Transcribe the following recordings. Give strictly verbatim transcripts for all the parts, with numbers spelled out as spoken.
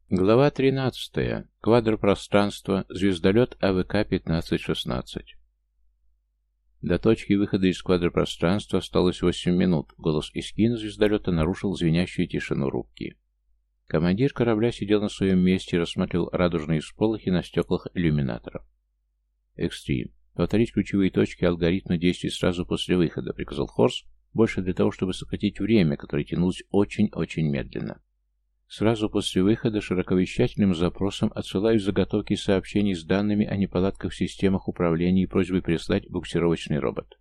Глава тринадцатая. Квадропространство. Звездолет А В К пятнадцать шестнадцать. До точки выхода из квадропространства осталось восемь минут. Голос Искина звездолета нарушил звенящую тишину рубки. Командир корабля сидел на своем месте и рассматривал радужные всполохи на стеклах иллюминаторов. «Экстрим. Повторить ключевые точки алгоритма действий сразу после выхода», — приказал Хорс, больше для того, чтобы сократить время, которое тянулось очень-очень медленно. Сразу после выхода широковещательным запросом отсылаю заготовки сообщений с данными о неполадках в системах управления и просьбой прислать буксировочный робот.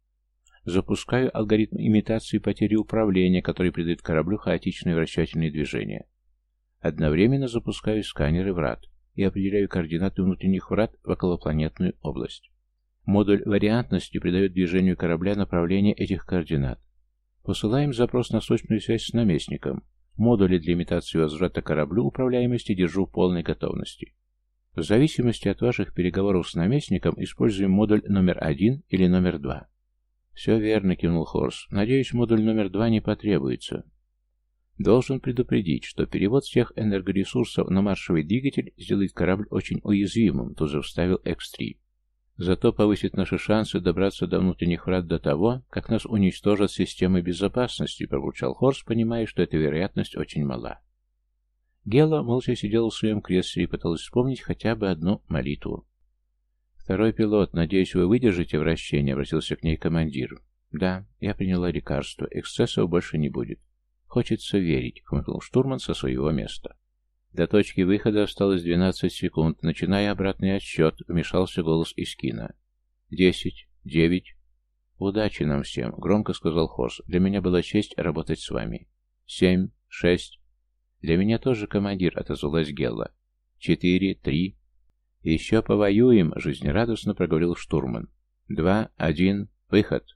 Запускаю алгоритм имитации потери управления, который придает кораблю хаотичные вращательные движения. Одновременно запускаю сканеры врат и определяю координаты внутренних врат в околопланетную область. Модуль вариантности придает движению корабля направление этих координат. Посылаем запрос на срочную связь с наместником. Модули для имитации возврата кораблю управляемости держу в полной готовности. В зависимости от ваших переговоров с наместником используем модуль номер один или номер два. Все верно, кивнул Хорс. Надеюсь, модуль номер два не потребуется. Должен предупредить, что перевод всех энергоресурсов на маршевый двигатель сделает корабль очень уязвимым, тут же вставил Икс три. Зато повысит наши шансы добраться до внутренних врат до того, как нас уничтожат системы безопасности, пробурчал Хорс, понимая, что эта вероятность очень мала. Гела молча сидела в своем кресле и пыталась вспомнить хотя бы одну молитву. «Второй пилот, надеюсь, вы выдержите вращение?» — обратился к ней командир. «Да, я приняла лекарство. Эксцессов больше не будет. Хочется верить», — хмыкнул штурман со своего места. До точки выхода осталось двенадцать секунд. Начиная обратный отсчет, вмешался голос Искина. «Десять, девять...» «Удачи нам всем», — громко сказал Хорс. «Для меня была честь работать с вами». «Семь, шесть...» «Для меня тоже, командир», — отозвалась Гелла. «Четыре, три...» «Еще повоюем», — жизнерадостно проговорил штурман. «Два, один, выход...»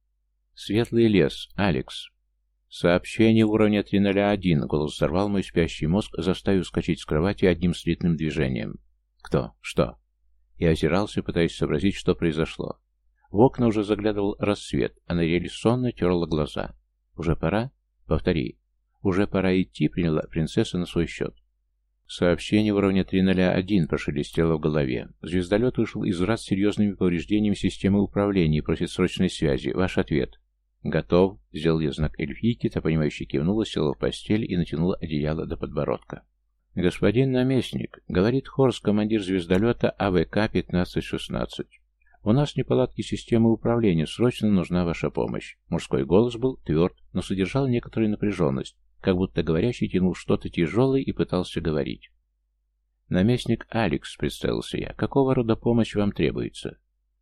«Светлый лес, Алекс...» «Сообщение уровня три ноль один», — голос взорвал мой спящий мозг, заставив вскочить с кровати одним слитным движением. «Кто? Что?» Я озирался, пытаясь сообразить, что произошло. В окна уже заглядывал рассвет, а Нориэль сонно терла глаза. «Уже пора?» «Повтори». «Уже пора идти», — приняла принцесса на свой счет. «Сообщение уровня три ноль один», — прошелестело в голове. «Звездолет вышел из врат с серьезными повреждениями системы управления и просит срочной связи. Ваш ответ». «Готов», — сделал я знак эльфийки, та, понимающе кивнула, села в постель и натянула одеяло до подбородка. «Господин наместник», — говорит Хорс, командир звездолета А В К пятнадцать шестнадцать. «У нас неполадки системы управления, срочно нужна ваша помощь». Мужской голос был тверд, но содержал некоторую напряженность, как будто говорящий тянул что-то тяжелое и пытался говорить. «Наместник Алекс», — представился я, — «какого рода помощь вам требуется?»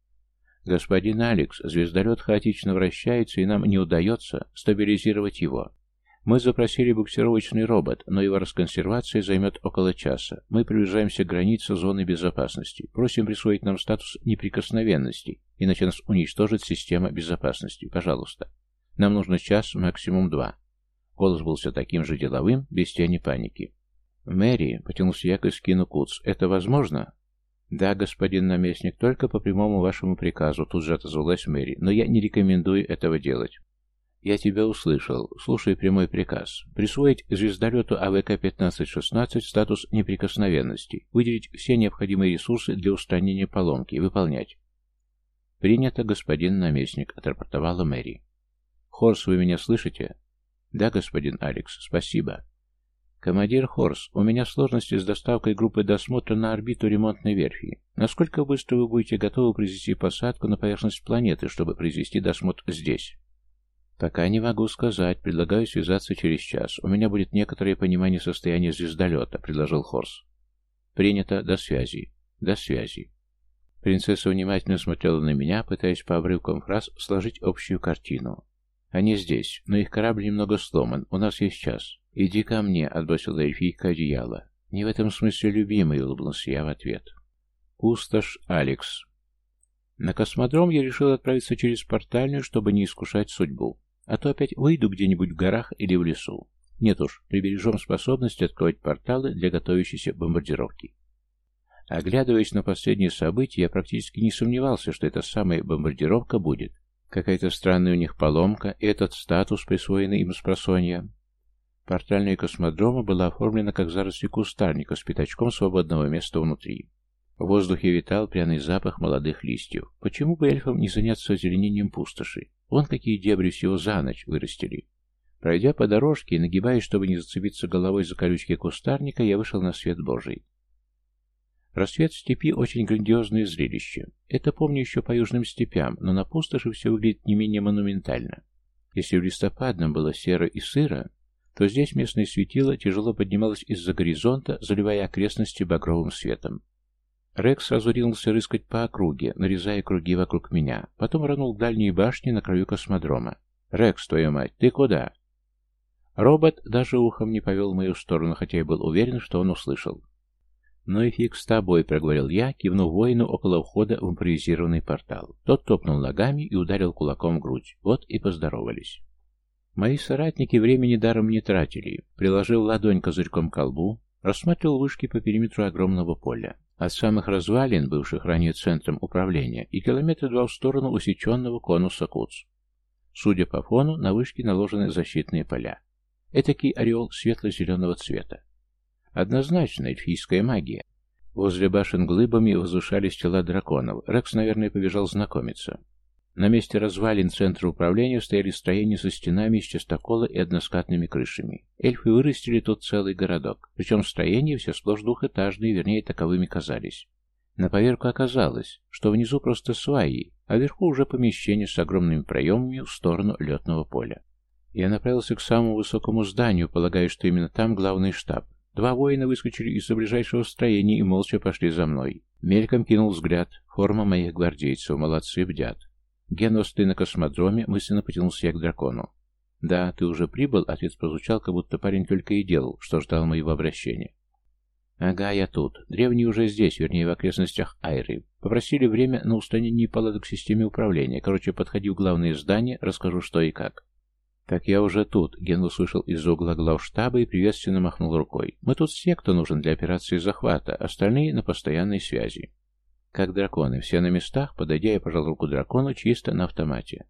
«Господин Алекс, звездолет хаотично вращается, и нам не удается стабилизировать его. Мы запросили буксировочный робот, но его расконсервация займет около часа. Мы приближаемся к границе зоны безопасности. Просим присвоить нам статус неприкосновенности, иначе нас уничтожит система безопасности. Пожалуйста. Нам нужно час, максимум два». Голос был все таким же деловым, без тени паники. «Мэри», — потянулся я к Искину Куц, — «это возможно?» «Да, господин наместник, только по прямому вашему приказу», — тут же отозвалась Мэри, — «но я не рекомендую этого делать». «Я тебя услышал. Слушай прямой приказ. Присвоить звездолету А В К пятнадцать шестнадцать статус неприкосновенности. Выделить все необходимые ресурсы для устранения поломки. Выполнять». «Принято, господин наместник», — отрапортовала Мэри. «Хорс, вы меня слышите?» «Да, господин Алекс, спасибо». «Командир Хорс, у меня сложности с доставкой группы досмотра на орбиту ремонтной верфи. Насколько быстро вы будете готовы произвести посадку на поверхность планеты, чтобы произвести досмотр здесь?» «Пока не могу сказать. Предлагаю связаться через час. У меня будет некоторое понимание состояния звездолета», — предложил Хорс. «Принято. До связи». «До связи». Принцесса внимательно смотрела на меня, пытаясь по обрывкам фраз сложить общую картину. «Они здесь, но их корабль немного сломан. У нас есть час. Иди ко мне», — отбросила эльфийка одеяло. «Не в этом смысле, любимый», — улыбнулся я в ответ. Пустошь, Алекс. На космодром я решил отправиться через портальную, чтобы не искушать судьбу. А то опять выйду где-нибудь в горах или в лесу. Нет уж, прибережем способность открывать порталы для готовящейся бомбардировки. Оглядываясь на последние события, я практически не сомневался, что эта самая бомбардировка будет. Какая-то странная у них поломка, и этот статус, присвоенный им с просонья. Портальная космодрома была оформлена как заросли кустарника с пятачком свободного места внутри. В воздухе витал пряный запах молодых листьев. Почему бы эльфам не заняться озеленением пустоши? Вон какие дебри всего за ночь вырастили. Пройдя по дорожке и нагибаясь, чтобы не зацепиться головой за колючки кустарника, я вышел на свет Божий. Рассвет в степи — очень грандиозное зрелище. Это помню еще по южным степям, но на пустоши все выглядит не менее монументально. Если в листопадном было серо и сыро, то здесь местное светило тяжело поднималось из-за горизонта, заливая окрестности багровым светом. Рекс сразу ринулся рыскать по округе, нарезая круги вокруг меня. Потом рванул к дальней башне на краю космодрома. «Рекс, твою мать, ты куда?» Робот даже ухом не повел в мою сторону, хотя я был уверен, что он услышал. «Ну и фиг с тобой», — проговорил я, кивнув воину около входа в импровизированный портал. Тот топнул ногами и ударил кулаком в грудь. Вот и поздоровались. Мои соратники времени даром не тратили. Приложил ладонь козырьком к колбу, рассматривал вышки по периметру огромного поля. От самых развалин, бывших ранее центром управления, и километра два в сторону усеченного конуса Куц. Судя по фону, на вышке наложены защитные поля. Этакий ореол светло-зеленого цвета. Однозначно эльфийская магия. Возле башен глыбами возвышались тела драконов. Рекс, наверное, побежал знакомиться. На месте развалин центра управления стояли строения со стенами из частокола и односкатными крышами. Эльфы вырастили тут целый городок. Причем строения все сплошь двухэтажные, вернее, таковыми казались. На поверку оказалось, что внизу просто сваи, а вверху уже помещение с огромными проемами в сторону летного поля. Я направился к самому высокому зданию, полагая, что именно там главный штаб. Два воина выскочили из-за ближайшего строения и молча пошли за мной. Мельком кинул взгляд. Форма моих гвардейцев. Молодцы, бдят. Генос, ты на космодроме? Мысленно потянулся я к дракону. «Да, ты уже прибыл?» — ответ прозвучал, как будто парень только и делал, что ждал моего обращения. «Ага, я тут. Древние уже здесь, вернее, в окрестностях Айры. Попросили время на устранение неполадок в системе управления. Короче, подходи в главное здание, расскажу, что и как». «Так я уже тут», — Ген услышал из-за угла главштаба и приветственно махнул рукой. «Мы тут все, кто нужен для операции захвата, остальные на постоянной связи». «Как драконы, все на местах?» Подойдя, я пожал руку дракону чисто на автомате.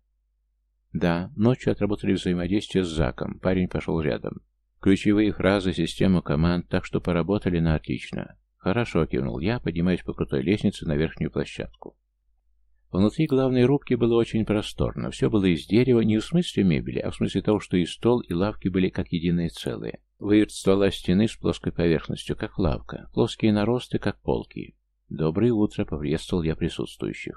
«Да, ночью отработали взаимодействие с Заком, парень пошел рядом. Ключевые фразы, система команд, так что поработали на отлично». «Хорошо», — кивнул я, поднимаясь по крутой лестнице на верхнюю площадку. Внутри главной рубки было очень просторно. Все было из дерева, не в смысле мебели, а в смысле того, что и стол, и лавки были как единое целое. Выверт ствола стены с плоской поверхностью, как лавка. Плоские наросты, как полки. «Доброе утро», — поприветствовал я присутствующих.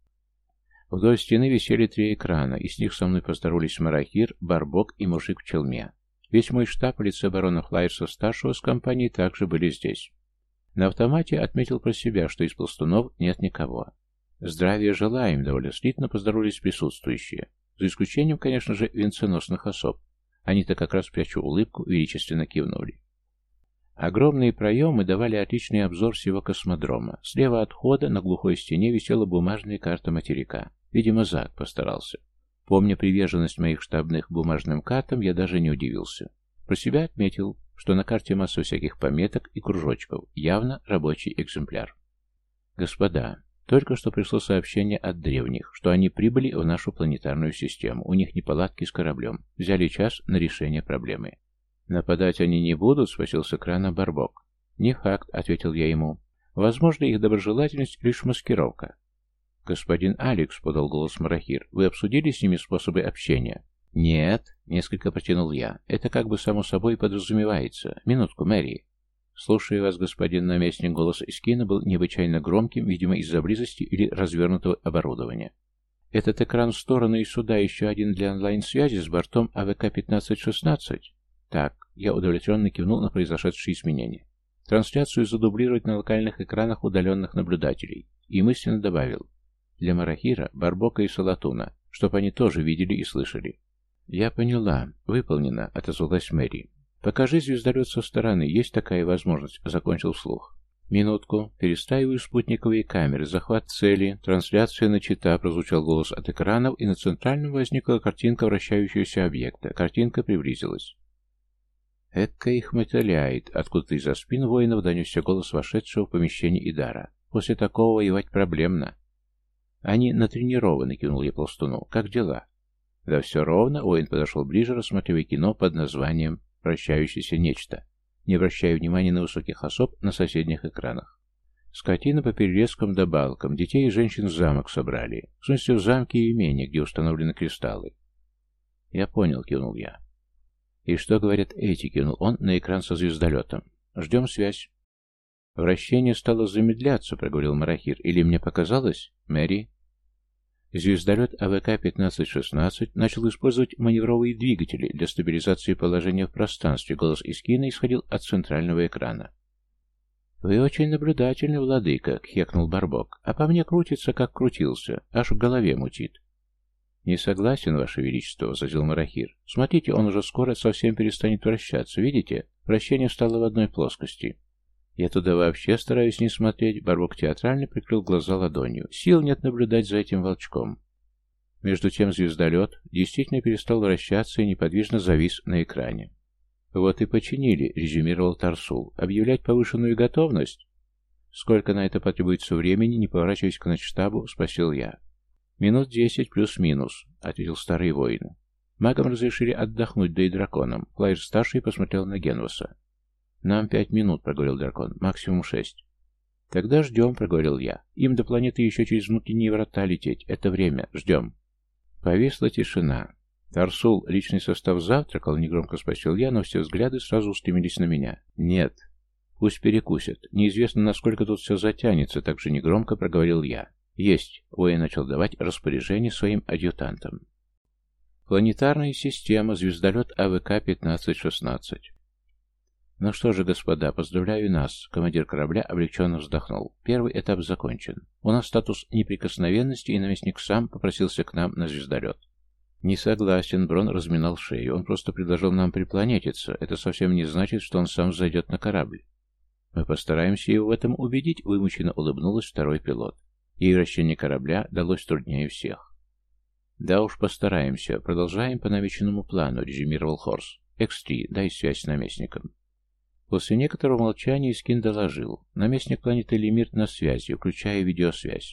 Вдоль стены висели три экрана, и с них со мной поздоровались Марахир, Барбок и мужик в челме. Весь мой штаб в лице барона Флайерса-старшего с компанией также были здесь. На автомате отметил про себя, что из пластунов нет никого. «Здравия желаем», — довольно слитно поздоровались присутствующие. За исключением, конечно же, венценосных особ. Они-то как раз, прячу улыбку, величественно кивнули. Огромные проемы давали отличный обзор всего космодрома. Слева от входа на глухой стене висела бумажная карта материка. Видимо, Зак постарался. Помня приверженность моих штабных бумажным картам, я даже не удивился. Про себя отметил, что на карте масса всяких пометок и кружочков. Явно рабочий экземпляр. «Господа, только что пришло сообщение от древних, что они прибыли в нашу планетарную систему. У них неполадки с кораблем. Взяли час на решение проблемы». «Нападать они не будут?» — спросил с экрана Барбок. «Не факт», — ответил я ему. «Возможно, их доброжелательность — лишь маскировка». «Господин Алекс», — подал голос Марахир, — «вы обсудили с ними способы общения?» «Нет», — несколько протянул я. «Это как бы само собой подразумевается. Минутку, Мэри». «Слушаю вас, господин наместник». Голос Искина был необычайно громким, видимо, из-за близости или развернутого оборудования. «Этот экран в сторону и сюда еще один для онлайн-связи с бортом А В К пятнадцать шестнадцать?» «Так», — я удовлетворенно кивнул на произошедшие изменения. «Трансляцию задублировать на локальных экранах удаленных наблюдателей». И мысленно добавил. «Для Марахира, Барбока и Салатуна, чтоб они тоже видели и слышали». «Я поняла. Выполнено», — отозвалась Мэри. «Покажи звездолет со стороны. Есть такая возможность», — закончил вслух. «Минутку. Перестаиваю спутниковые камеры. Захват цели. Трансляция начата», — прозвучал голос от экранов, и на центральном возникла картинка вращающегося объекта. Картинка приблизилась. «Экка их мотыляет», — откуда-то из-за спин воинов донесся голос вошедшего в помещение Идара. «После такого воевать проблемно». «Они натренированы», — кивнул я пластуну. «Как дела?» «Да все ровно», — воин подошел ближе, рассматривая кино под названием вращающееся нечто, не обращая внимания на высоких особ на соседних экранах. Скотина по перелескам да балкам, детей и женщин в замок собрали. В смысле, в замке и имении, где установлены кристаллы. Я понял, кивнул я. И что говорят эти, кивнул он на экран со звездолетом. Ждем связь. Вращение стало замедляться, проговорил Марахир. Или мне показалось? Мэри? Звездолет А В К пятнадцать шестнадцать начал использовать маневровые двигатели для стабилизации положения в пространстве. Голос Искина исходил от центрального экрана. «Вы очень наблюдательный, владыка», — кхекнул Барбок, — «а по мне крутится, как крутился, аж в голове мутит». «Не согласен, Ваше Величество», — возразил Марахир. «Смотрите, он уже скоро совсем перестанет вращаться, видите? Вращение стало в одной плоскости». «Я туда вообще стараюсь не смотреть», — Барбок театрально прикрыл глаза ладонью. «Сил нет наблюдать за этим волчком». Между тем звездолет действительно перестал вращаться и неподвижно завис на экране. «Вот и починили», — резюмировал Тарсул. «Объявлять повышенную готовность?» «Сколько на это потребуется времени?» — не поворачиваясь к начштабу, спросил я. «Минут десять плюс-минус», — ответил старый воин. «Магам разрешили отдохнуть, да и драконам». Флайер-старший посмотрел на Генваса. «Нам пять минут», — проговорил дракон, — «максимум шесть». «Тогда ждем», — проговорил я. «Им до планеты еще через внутренние врата лететь. Это время. Ждем». Повисла тишина. «Тарсул, личный состав завтракал?» — негромко спросил я, но все взгляды сразу устремились на меня. «Нет». «Пусть перекусят. Неизвестно, насколько тут все затянется», — также негромко проговорил я. «Есть», — Уэй начал давать распоряжение своим адъютантам. Планетарная система, звездолет А В К пятнадцать шестнадцать. «Ну что же, господа, поздравляю нас», — командир корабля облегченно вздохнул. «Первый этап закончен. У нас статус неприкосновенности, и наместник сам попросился к нам на звездолет». «Не согласен», — Брон разминал шею. «Он просто предложил нам припланетиться. Это совсем не значит, что он сам зайдет на корабль». «Мы постараемся его в этом убедить», — вымученно улыбнулась второй пилот. Ей вращение корабля далось труднее всех. «Да уж, постараемся. Продолжаем по намеченному плану», — резюмировал Хорс. «Экс три, дай связь с наместником». После некоторого молчания Искин доложил. Наместник планеты Лемирт на связи, включая видеосвязь.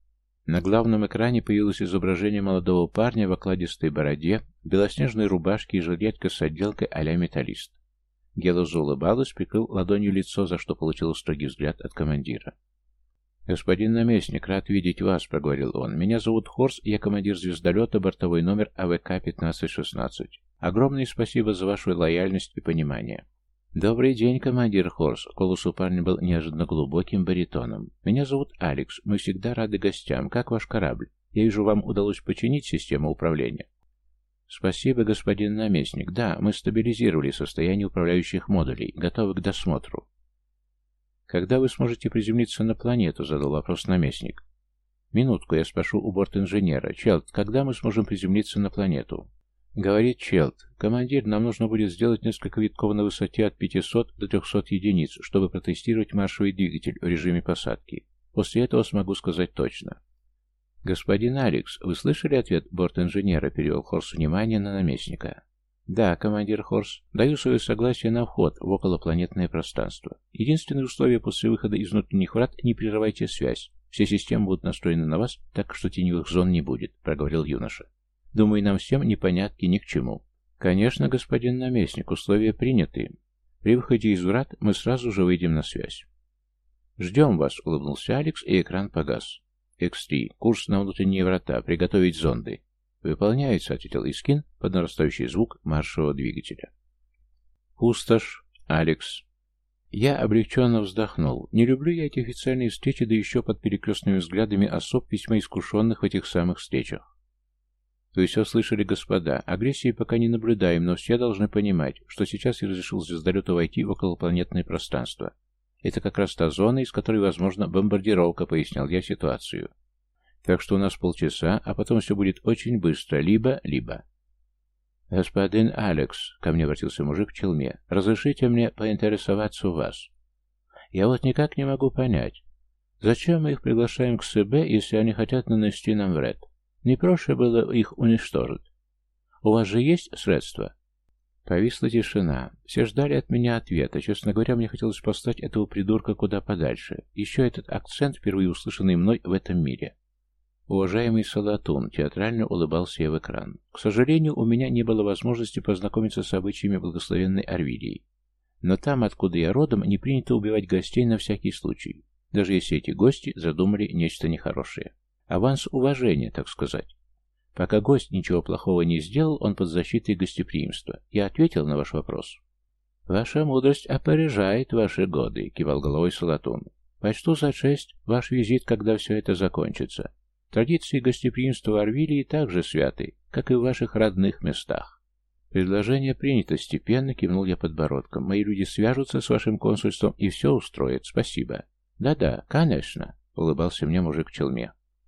На главном экране появилось изображение молодого парня в окладистой бороде, белоснежной рубашке и жилетке с отделкой а-ля металлист. Гела заулыбалась, прикрыл ладонью лицо, за что получил строгий взгляд от командира. «Господин наместник, рад видеть вас», — проговорил он. «Меня зовут Хорс, я командир звездолета, бортовой номер А В К пятнадцать шестнадцать. Огромное спасибо за вашу лояльность и понимание». «Добрый день, командир Хорс», — голос у парня был неожиданно глубоким баритоном. «Меня зовут Алекс, мы всегда рады гостям. Как ваш корабль? Я вижу, вам удалось починить систему управления». «Спасибо, господин наместник. Да, мы стабилизировали состояние управляющих модулей, готовы к досмотру». «Когда вы сможете приземлиться на планету?» — задал вопрос наместник. «Минутку, я спрошу у борт-инженера. Челт, когда мы сможем приземлиться на планету?» Говорит Челт: «Командир, нам нужно будет сделать несколько витков на высоте от пятисот до трехсот единиц, чтобы протестировать маршевый двигатель в режиме посадки. После этого смогу сказать точно». «Господин Алекс, вы слышали ответ борт-инженера?» — перевел Хорс внимание на наместника. «Да, командир Хорс. Даю свое согласие на вход в околопланетное пространство. Единственное условие: после выхода из внутренних врат не прерывайте связь. Все системы будут настроены на вас, так что теневых зон не будет», — проговорил юноша. «Думаю, нам всем непонятки ни к чему». «Конечно, господин наместник, условия приняты. При выходе из врат мы сразу же выйдем на связь». «Ждем вас», — улыбнулся Алекс, и экран погас. Экс три. Курс на внутренние врата. Приготовить зонды». «Выполняется», — ответил Искин под нарастающий звук маршевого двигателя. «Пустошь. Алекс». Я облегченно вздохнул. Не люблю я эти официальные встречи, да еще под перекрестными взглядами особ, весьма искушенных в этих самых встречах. Вы все слышали, господа. Агрессии пока не наблюдаем, но все должны понимать, что сейчас я разрешил звездолету войти в околопланетное пространство. Это как раз та зона, из которой возможна бомбардировка, пояснял я ситуацию. Так что у нас полчаса, а потом все будет очень быстро, либо-либо. «Господин Алекс», — ко мне обратился мужик в челме, — «разрешите мне поинтересоваться у вас. Я вот никак не могу понять, зачем мы их приглашаем к СБ, если они хотят нанести нам вред? Не проще было их уничтожить. У вас же есть средства?» Повисла тишина. Все ждали от меня ответа. Честно говоря, мне хотелось послать этого придурка куда подальше. Еще этот акцент, впервые услышанный мной в этом мире. «Уважаемый Салатун», театрально улыбался я в экран. «К сожалению, у меня не было возможности познакомиться с обычаями благословенной Арвилии. Но там, откуда я родом, не принято убивать гостей на всякий случай, даже если эти гости задумали нечто нехорошее. Аванс уважения, так сказать. Пока гость ничего плохого не сделал, он под защитой гостеприимства. Я ответил на ваш вопрос». «Ваша мудрость опережает ваши годы», — кивал головой Салатун. «Почту за честь ваш визит, когда все это закончится. Традиции гостеприимства в Арвилии также святы, как и в ваших родных местах». «Предложение принято», — степенно кивнул я подбородком. «Мои люди свяжутся с вашим консульством и все устроят. Спасибо». «Да-да, конечно», — улыбался мне мужик в челме.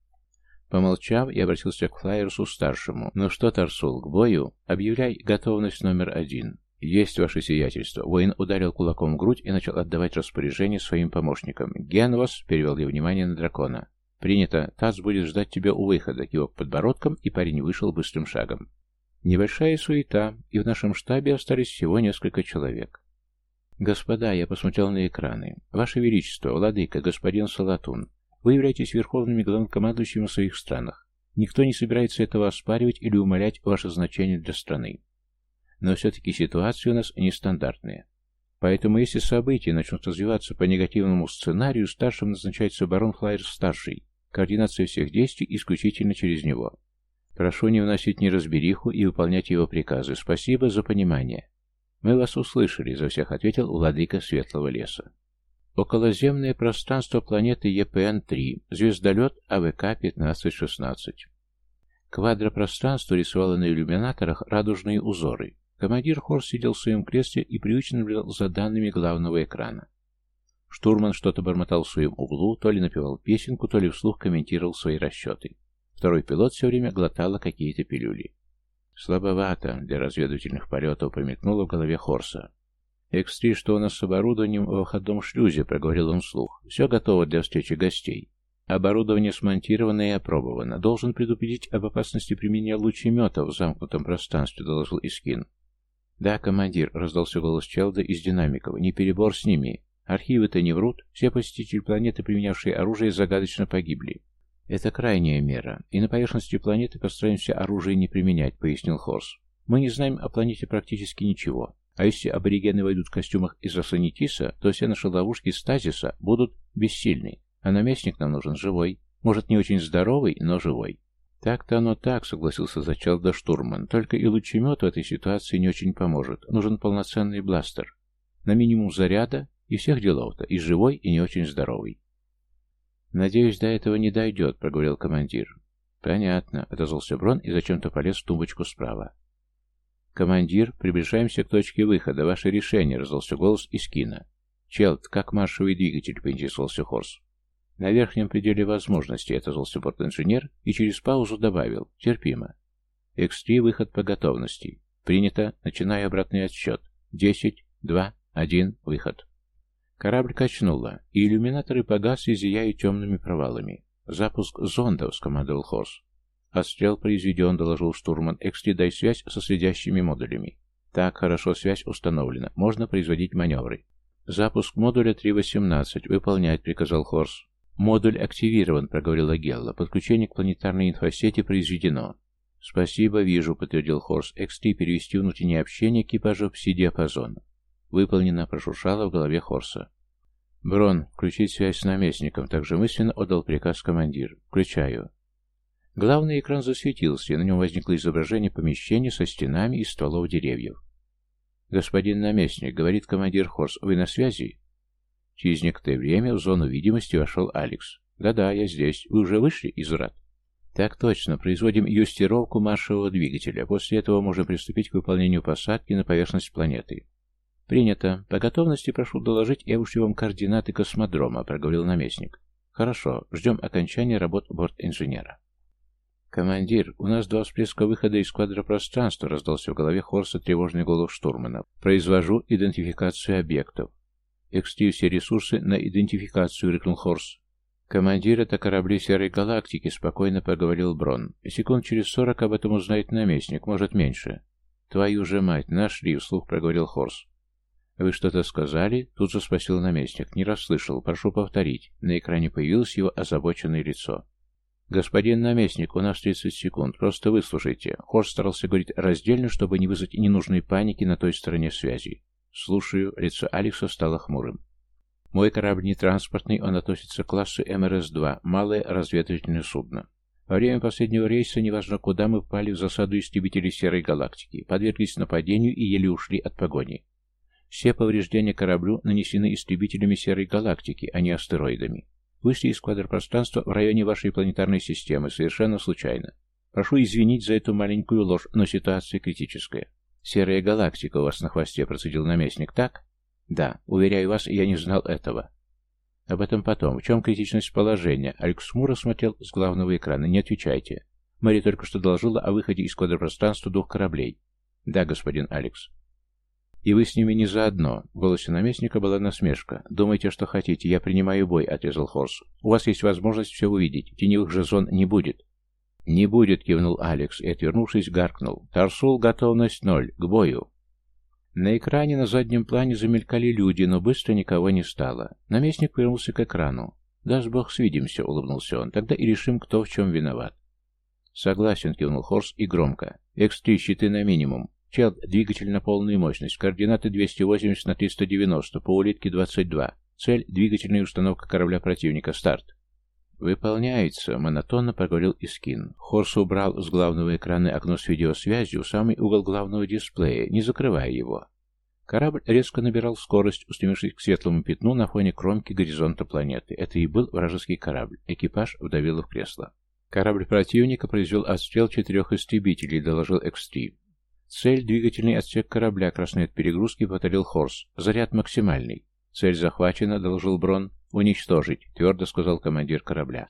Помолчав, я обратился к Флайерсу-старшему. «Ну что, Тарсул, к бою? Объявляй готовность номер один». «Есть ваше сиятельство». Воин ударил кулаком в грудь и начал отдавать распоряжение своим помощникам. «Генвас», — перевел я внимание на дракона. «Принято. Тац будет ждать тебя у выхода», — кивок подбородком, и парень вышел быстрым шагом. Небольшая суета, и в нашем штабе остались всего несколько человек. «Господа», — я посмотрел на экраны. «Ваше Величество, Владыка, господин Салатун, вы являетесь верховными главнокомандующими в своих странах. Никто не собирается этого оспаривать или умалять ваше значение для страны. Но все-таки ситуация у нас нестандартная. Поэтому если события начнут развиваться по негативному сценарию, старшим назначается барон Флайерс-старший. Координация всех действий исключительно через него. Прошу не вносить неразбериху и выполнять его приказы. Спасибо за понимание». «Мы вас услышали», — за всех ответил владыка Светлого леса. Околоземное пространство планеты Е П Н три, звездолет А В К пятнадцать шестнадцать. Квадропространство рисовало на иллюминаторах радужные узоры. Командир Хорс сидел в своем кресле и привычно наблюдал за данными главного экрана. Штурман что-то бормотал в своем углу, то ли напевал песенку, то ли вслух комментировал свои расчеты. Второй пилот все время глотала какие-то пилюли. «Слабовато для разведывательных полетов», промелькнуло в голове Хорса. «Икс три, что у нас с оборудованием в выходном шлюзе», — проговорил он вслух. «Все готово для встречи гостей. Оборудование смонтировано и опробовано. Должен предупредить об опасности применения лучемета в замкнутом пространстве», — доложил Искин. «Да, командир», — раздался голос Челда из динамиков. «Не перебор с ними. Архивы-то не врут. Все посетители планеты, применявшие оружие, загадочно погибли». «Это крайняя мера, и на поверхности планеты постараемся оружие не применять», — пояснил Хорс. «Мы не знаем о планете практически ничего. А если аборигены войдут в костюмах из Асанитиса, то все наши ловушки стазиса будут бессильны. А наместник нам нужен живой. Может, не очень здоровый, но живой». «Так-то оно так», — согласился Зачалда штурман. «Только и лучемет в этой ситуации не очень поможет. Нужен полноценный бластер. На минимум заряда и всех делов-то, и живой, и не очень здоровый». «Надеюсь, до этого не дойдет», — проговорил командир. «Понятно», — отозвался Брон и зачем-то полез в тумбочку справа. «Командир, приближаемся к точке выхода. Ваше решение», — раздался голос из кино. «Челд, как маршевый двигатель?» — поинтересовался Хорс. «На верхнем пределе возможностей», — отозвался бортинженер и через паузу добавил. «Терпимо». Икс три, выход по готовности. «Принято. Начинаю обратный отсчет. Десять, два, один, выход». Корабль качнуло, и иллюминаторы погасли, зияя темными провалами. «Запуск зондов», — скомандовал Хорс. «Отстрел произведен», — доложил штурман. «Икс три, дай связь со следящими модулями». «Так, хорошо, связь установлена. Можно производить маневры». «Запуск модуля три восемнадцать. Выполнять», — приказал Хорс. «Модуль активирован», — проговорила Гелла. «Подключение к планетарной инфосети произведено». «Спасибо, вижу», — подтвердил Хорс. «Икс три, перевести внутреннее общение экипажа в пси-диапазон». «Выполнено», — прошуршало в голове Хорса. «Брон, включить связь с наместником», — также мысленно отдал приказ командир. «Включаю». Главный экран засветился, и на нем возникло изображение помещения со стенами из стволов деревьев. «Господин наместник», — говорит командир Хорс, — «вы на связи?» Через некоторое время в зону видимости вошел Алекс. «Да-да, я здесь. Вы уже вышли из РАД?» «Так точно. Производим юстировку маршевого двигателя. После этого можем приступить к выполнению посадки на поверхность планеты». «Принято. По готовности прошу доложить, я ушлю вам координаты космодрома», — проговорил наместник. «Хорошо. Ждем окончания работ борт-инженера». «Командир, у нас два всплеска выхода из квадропространства», — раздался в голове Хорса тревожный голос штурмана. «Произвожу идентификацию объектов». «Икс три, все ресурсы на идентификацию», — рыкнул Хорс. «Командир, это корабли Серой Галактики», — спокойно поговорил Брон. «Секунд через сорок об этом узнает наместник, может, меньше». «Твою же мать, нашли», — вслух проговорил Хорс. «Вы что-то сказали?» — тут же спросил наместник. «Не расслышал. Прошу повторить». На экране появилось его озабоченное лицо. «Господин наместник, у нас тридцать секунд. Просто выслушайте». Хорс старался говорить раздельно, чтобы не вызвать ненужной паники на той стороне связи. «Слушаю». Лицо Алекса стало хмурым. «Мой корабль не транспортный, он относится к классу эм эр эс два, малое разведывательное судно. Во время последнего рейса, неважно куда, мы попали в засаду истребителей Серой Галактики, подверглись нападению и еле ушли от погони. Все повреждения кораблю нанесены истребителями Серой Галактики, а не астероидами. Вышли из квадропространства в районе вашей планетарной системы, совершенно случайно. Прошу извинить за эту маленькую ложь, но ситуация критическая. Серая Галактика у вас на хвосте, процедил наместник, так? Да, уверяю вас, я не знал этого. Об этом потом. В чем критичность положения? Алекс хмуро смотрел с главного экрана. Не отвечайте. Мэри только что доложила о выходе из квадропространства двух кораблей. Да, господин Алекс. И вы с ними не заодно. В голосе наместника была насмешка. Думайте, что хотите. Я принимаю бой, отрезал Хорс. У вас есть возможность все увидеть. Теневых же зон не будет. Не будет, кивнул Алекс и, отвернувшись, гаркнул. Тарсул, готовность ноль. К бою. На экране на заднем плане замелькали люди, но быстро никого не стало. Наместник вернулся к экрану. «Даст Бог, свидимся», — улыбнулся он. «Тогда и решим, кто в чем виноват». «Согласен», — кивнул Хорс и громко. «Экс три, щиты на минимум. Челд, двигатель на полную мощность. Координаты двести восемьдесят на триста девяносто. По улитке двадцать два. Цель — двигательная установка корабля противника. Старт». «Выполняется», — монотонно проговорил Искин. Хорс убрал с главного экрана окно с видеосвязью в самый угол главного дисплея, не закрывая его. Корабль резко набирал скорость, устремившись к светлому пятну на фоне кромки горизонта планеты. Это и был вражеский корабль. Экипаж вдавило в кресло. Корабль противника произвел отстрел четырех истребителей, доложил Экс три. Цель — двигательный отсек корабля, красный от перегрузки, повторил Хорс. Заряд максимальный. Цель захвачена, доложил Брон. «Уничтожить», — твердо сказал командир корабля.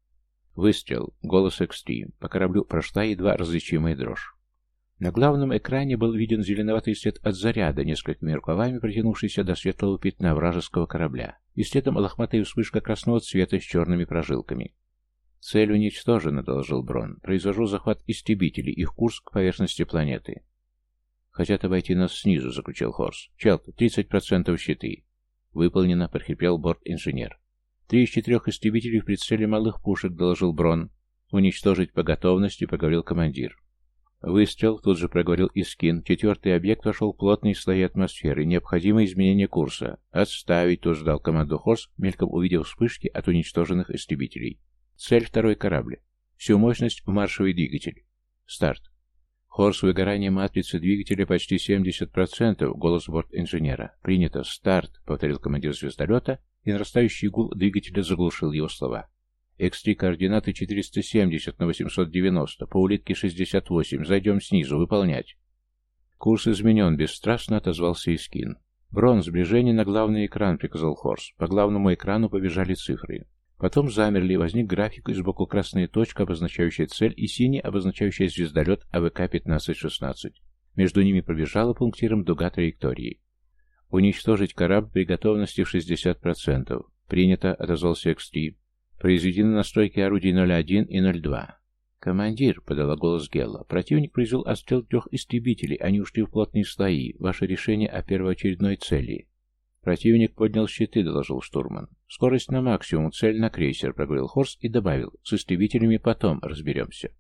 Выстрел. Голос Экс три. По кораблю прошла едва различимая дрожь. На главном экране был виден зеленоватый след от заряда, несколькими рукавами протянувшийся до светлого пятна вражеского корабля, и следом лохматая вспышка красного цвета с черными прожилками. «Цель уничтожена», — доложил Брон. «Произвожу захват истребителей, их курс к поверхности планеты». «Хотят обойти нас снизу», — заключил Хорс. «Челт, тридцать процентов щиты». «Выполнено», — прохрипел борт-инженер. «Три из четырех истребителей в прицеле малых пушек», — доложил Брон. «Уничтожить по готовности», — проговорил командир. «Выстрел», — тут же проговорил Искин. «Четвертый объект вошел в плотные слои атмосферы. Необходимо изменение курса». «Отставить», — тут ждал команду Хорс, мельком увидев вспышки от уничтоженных истребителей. «Цель — второй корабль. Всю мощность в маршевый двигатель. Старт». «Хорс, выгорание матрицы двигателя почти семьдесят процентов», — голос борт-инженера. «Принято. Старт», — повторил командир звездолета, и нарастающий гул двигателя заглушил его слова. Экс три, координаты четыреста семьдесят на восемьсот девяносто, по улитке шестьдесят восемь, зайдем снизу, выполнять. «Курс изменен», — бесстрастно отозвался Искин. «Брон, сближение на главный экран», — приказал Хорс. По главному экрану побежали цифры. Потом замерли, возник график, и сбоку красная точка, обозначающая цель, и синий, обозначающая звездолет А В К пятнадцать шестнадцать. Между ними пробежала пунктиром дуга траектории. «Уничтожить корабль при готовности в шестьдесят процентов. Принято», — отозвался Экс три. «Произведены настройки орудий ноль один и ноль два». «Командир», — подала голос Гелла, — «противник произвел отстрел трех истребителей, они ушли в плотные слои. Ваше решение о первоочередной цели». «Противник поднял щиты», — доложил штурман. «Скорость на максимум, цель на крейсер», — проговорил Хорс и добавил. «С истребителями потом разберемся».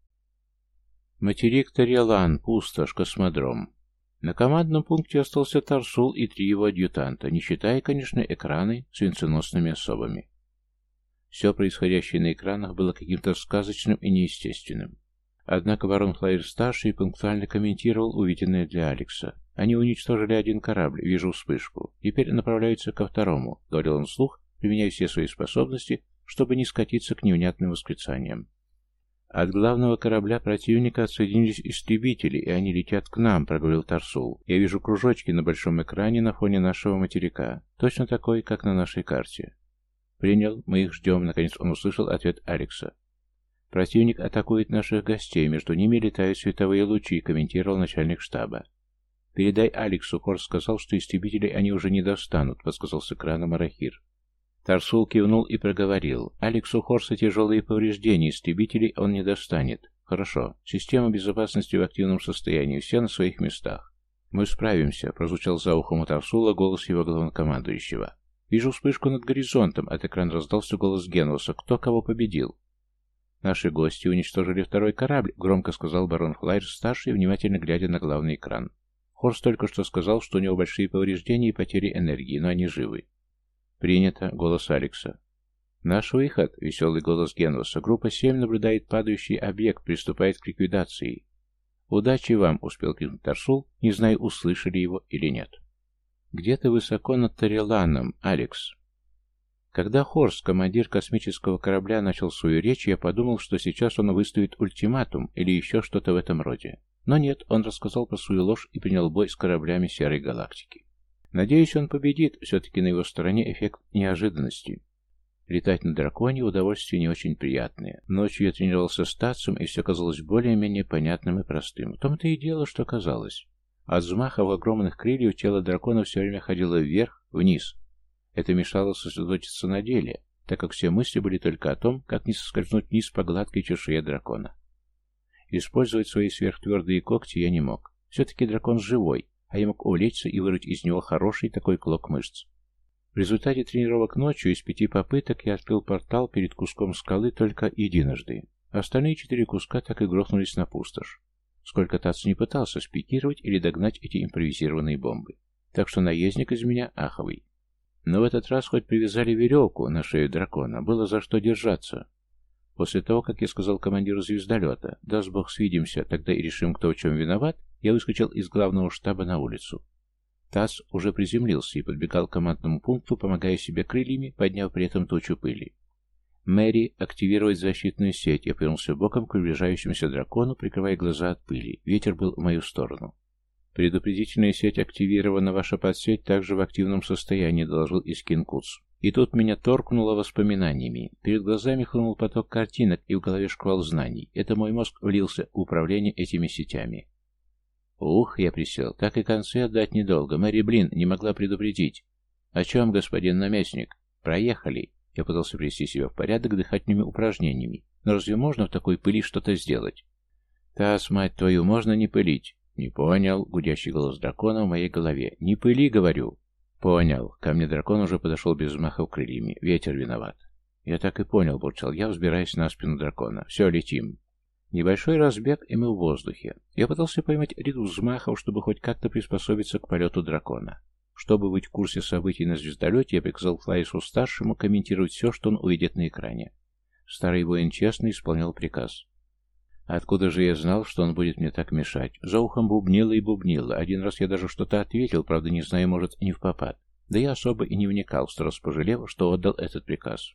Материк Тариалан, пустошь, космодром. На командном пункте остался Тарсул и три его адъютанта, не считая, конечно, экраны с венценосными особами. Все происходящее на экранах было каким-то сказочным и неестественным. Однако барон Флайер-старший пунктуально комментировал увиденное для Алекса. «Они уничтожили один корабль, вижу вспышку. Теперь направляются ко второму», — говорил он вслух, применяя все свои способности, чтобы не скатиться к невнятным восклицаниям. «От главного корабля противника отсоединились истребители, и они летят к нам», — проговорил Тарсул. «Я вижу кружочки на большом экране на фоне нашего материка, точно такой, как на нашей карте». «Принял, мы их ждем», — наконец он услышал ответ Алекса. «Противник атакует наших гостей, между ними летают световые лучи», — комментировал начальник штаба. «Передай Алексу», — Хорс сказал, что истребителей они уже не достанут, — подсказал с экрана Марахир. Тарсул кивнул и проговорил. «Алексу Хорса тяжелые повреждения, истребителей он не достанет. Хорошо. Система безопасности в активном состоянии, все на своих местах». «Мы справимся», — прозвучал за ухом у Тарсула голос его главнокомандующего. «Вижу вспышку над горизонтом», — от экрана раздался голос Генуса. «Кто кого победил?» «Наши гости уничтожили второй корабль», — громко сказал барон Флайер-старший, внимательно глядя на главный экран. «Хорст только что сказал, что у него большие повреждения и потери энергии, но они живы». «Принято», — голос Алекса. «Наш выход», — веселый голос Генваса. «Группа семь наблюдает падающий объект, приступает к ликвидации». «Удачи вам», — успел крикнуть Тарсул, не знаю, услышали его или нет. «Где-то высоко над Тареланом, Алекс». Когда Хорст, командир космического корабля, начал свою речь, я подумал, что сейчас он выставит ультиматум или еще что-то в этом роде. Но нет, он рассказал про свою ложь и принял бой с кораблями Серой Галактики. Надеюсь, он победит, все-таки на его стороне эффект неожиданности. Летать на драконе удовольствие не очень приятное. Ночью я тренировался с Татсом, и все казалось более-менее понятным и простым. В том-то и дело, что казалось. От взмахов огромных крыльев тело дракона все время ходило вверх, вниз. Это мешало сосредоточиться на деле, так как все мысли были только о том, как не соскользнуть вниз по гладкой чешуе дракона. Использовать свои сверхтвердые когти я не мог. Все-таки дракон живой, а я мог увлечься и вырвать из него хороший такой клок мышц. В результате тренировок ночью из пяти попыток я открыл портал перед куском скалы только единожды. Остальные четыре куска так и грохнулись на пустошь. Сколько Тац не пытался спикировать или догнать эти импровизированные бомбы. Так что наездник из меня аховый. Но в этот раз хоть привязали веревку на шею дракона, было за что держаться. После того, как я сказал командиру звездолета, даст бог свидимся, тогда и решим, кто в чем виноват, я выскочил из главного штаба на улицу. Тац уже приземлился и подбегал к командному пункту, помогая себе крыльями, подняв при этом тучу пыли. «Мэри, активировать защитную сеть!» Я повернулся боком к приближающемуся дракону, прикрывая глаза от пыли. Ветер был в мою сторону. «Предупредительная сеть активирована, ваша подсеть также в активном состоянии», — доложил Искин Куц. И тут меня торкнуло воспоминаниями. Перед глазами хлынул поток картинок и в голове шквал знаний. Это мой мозг влился в управление этими сетями. Ух, я присел. Так и концы отдать недолго. Мэри, блин, не могла предупредить. О чем, господин наместник? Проехали. Я пытался привести себя в порядок дыхательными упражнениями. Но разве можно в такой пыли что-то сделать? Тас, мать твою, можно не пылить. Не понял. Гудящий голос дракона в моей голове. Не пыли, говорю. Понял. Ко мне дракон уже подошел без взмахов крыльями. Ветер виноват. Я так и понял, бурчал я, взбираясь на спину дракона. Все, летим. Небольшой разбег, и мы в воздухе. Я пытался поймать ряду взмахов, чтобы хоть как-то приспособиться к полету дракона. Чтобы быть в курсе событий на звездолете, я приказал Флайсу-старшему комментировать все, что он увидит на экране. Старый воин честно исполнял приказ. Откуда же я знал, что он будет мне так мешать? За ухом бубнило и бубнило. Один раз я даже что-то ответил, правда, не знаю, может, не впопад. Да я особо и не вникал, сразу пожалев, что отдал этот приказ.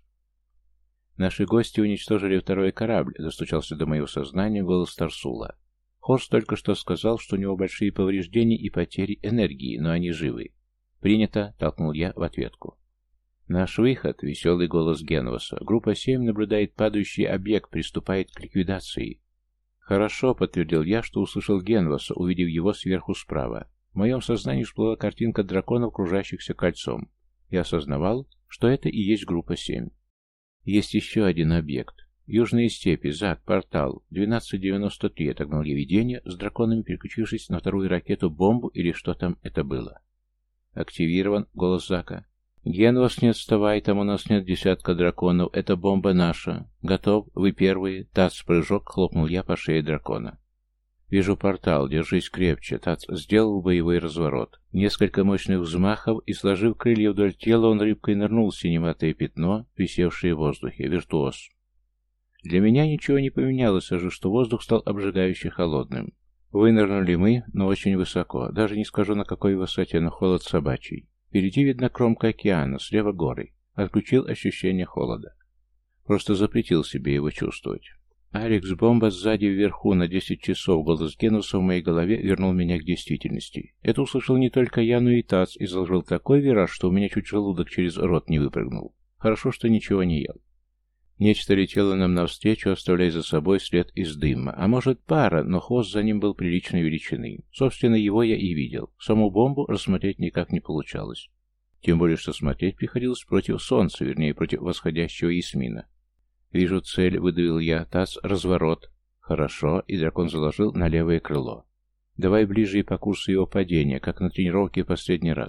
Наши гости уничтожили второй корабль, достучался до моего сознания голос Тарсула. Хорст только что сказал, что у него большие повреждения и потери энергии, но они живы. Принято, толкнул я в ответку. Наш выход, веселый голос Генваса. Группа семь наблюдает падающий объект, приступает к ликвидации. Хорошо, подтвердил я, что услышал Генваса, увидев его сверху справа. В моем сознании всплыла картинка драконов, кружащихся кольцом. Я осознавал, что это и есть группа семь. Есть еще один объект. Южные степи, Зак, портал, двенадцать девяносто три, отогнал я видение, с драконами переключившись на вторую ракету-бомбу или что там это было. Активирован, голос Зака. Генвас, не отставай, там у нас нет десятка драконов, эта бомба наша. Готов, вы первые. Тац, прыжок, хлопнул я по шее дракона. Вижу портал, держись крепче. Тац сделал боевой разворот. Несколько мощных взмахов, и, сложив крылья вдоль тела, он рыбкой нырнул в синеватое пятно, висевшее в воздухе. Виртуоз. Для меня ничего не поменялось, а же что воздух стал обжигающе холодным. Вынырнули мы, но очень высоко. Даже не скажу, на какой высоте, но холод собачий. Впереди видно кромка океана, слева горы. Отключил ощущение холода. Просто запретил себе его чувствовать. «Алекс, бомба сзади вверху на десять часов». Голос Генуса в моей голове вернул меня к действительности. Это услышал не только я, но и Тац, и заложил такой вираж, что у меня чуть желудок через рот не выпрыгнул. Хорошо, что ничего не ел. Нечто летело нам навстречу, оставляя за собой след из дыма. А может, пара, но хвост за ним был приличной величины. Собственно, его я и видел. Саму бомбу рассмотреть никак не получалось. Тем более, что смотреть приходилось против солнца, вернее, против восходящего Ясмина. «Вижу цель», — выдавил я. Тац, разворот. «Хорошо», и дракон заложил на левое крыло. «Давай ближе и по курсу его падения, как на тренировке в последний раз».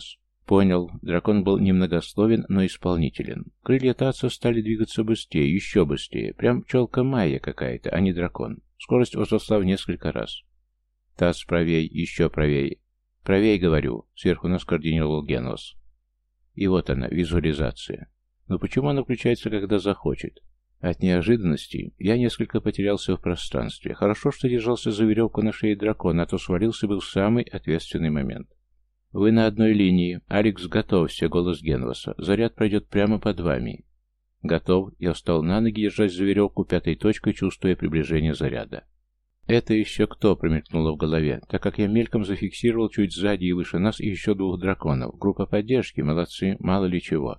Понял. Дракон был немногословен, но исполнителен. Крылья Татца стали двигаться быстрее, еще быстрее. Прям пчелка Майя какая-то, а не дракон. Скорость возросла в несколько раз. Татц правей, еще правей. Правей, говорю. Сверху нас координировал Генос. И вот она, визуализация. Но почему она включается, когда захочет? От неожиданности я несколько потерялся в пространстве. Хорошо, что держался за веревку на шее дракона, а то свалился бы в самый ответственный момент. «Вы на одной линии. Алекс, готовься», — голос Генваса. «Заряд пройдет прямо под вами». «Готов». Я встал на ноги, держась за веревку пятой точкой, чувствуя приближение заряда. «Это еще кто?» — промелькнуло в голове, так как я мельком зафиксировал чуть сзади и выше нас и еще двух драконов. Группа поддержки, молодцы, мало ли чего.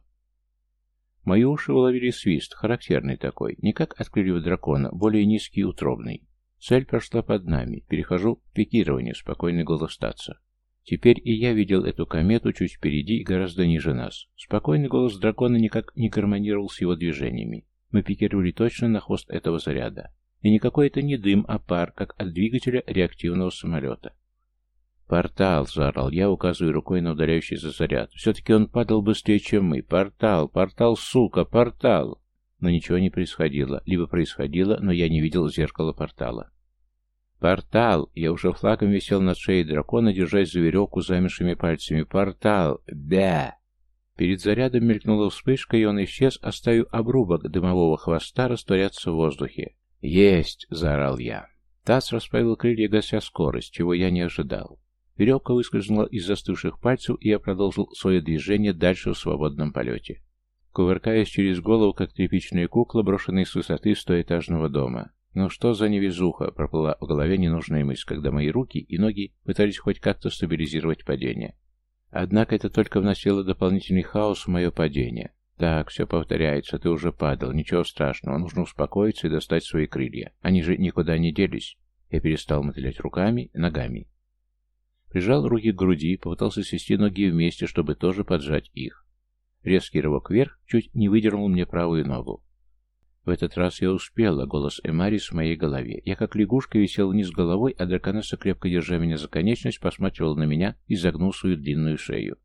Мои уши уловили свист, характерный такой, не как от крыльев дракона, более низкий и утробный. Цель прошла под нами. Перехожу в пикирование, спокойный голос Татца. Теперь и я видел эту комету чуть впереди и гораздо ниже нас. Спокойный голос дракона никак не гармонировал с его движениями. Мы пикировали точно на хвост этого заряда. И никакой это не дым, а пар, как от двигателя реактивного самолета. «Портал!» — заорал я, указывая рукой на удаляющийся заряд. «Все-таки он падал быстрее, чем мы. Портал! Портал, сука! Портал!» Но ничего не происходило. Либо происходило, но я не видел зеркала портала. «Портал!» Я уже флагом висел над шеей дракона, держась за веревку замершими пальцами. «Портал! Бя!» Перед зарядом мелькнула вспышка, и он исчез, оставив обрубок дымового хвоста растворяться в воздухе. «Есть!» — заорал я. Татц расправил крылья, гася скорость, чего я не ожидал. Веревка выскользнула из застывших пальцев, и я продолжил свое движение дальше в свободном полете, кувыркаясь через голову, как тряпичная кукла, брошенная с высоты стоэтажного дома. «Ну что за невезуха?» — проплыла в голове ненужная мысль, когда мои руки и ноги пытались хоть как-то стабилизировать падение. Однако это только вносило дополнительный хаос в мое падение. «Так, все повторяется, ты уже падал, ничего страшного, нужно успокоиться и достать свои крылья. Они же никуда не делись». Я перестал мотылять руками и ногами. Прижал руки к груди, попытался свести ноги вместе, чтобы тоже поджать их. Резкий рывок вверх чуть не выдернул мне правую ногу. В этот раз я успела, голос Эмарис в моей голове. Я как лягушка висел вниз головой, а драконесса, крепко держа меня за конечность, посматривала на меня и загнул свою длинную шею.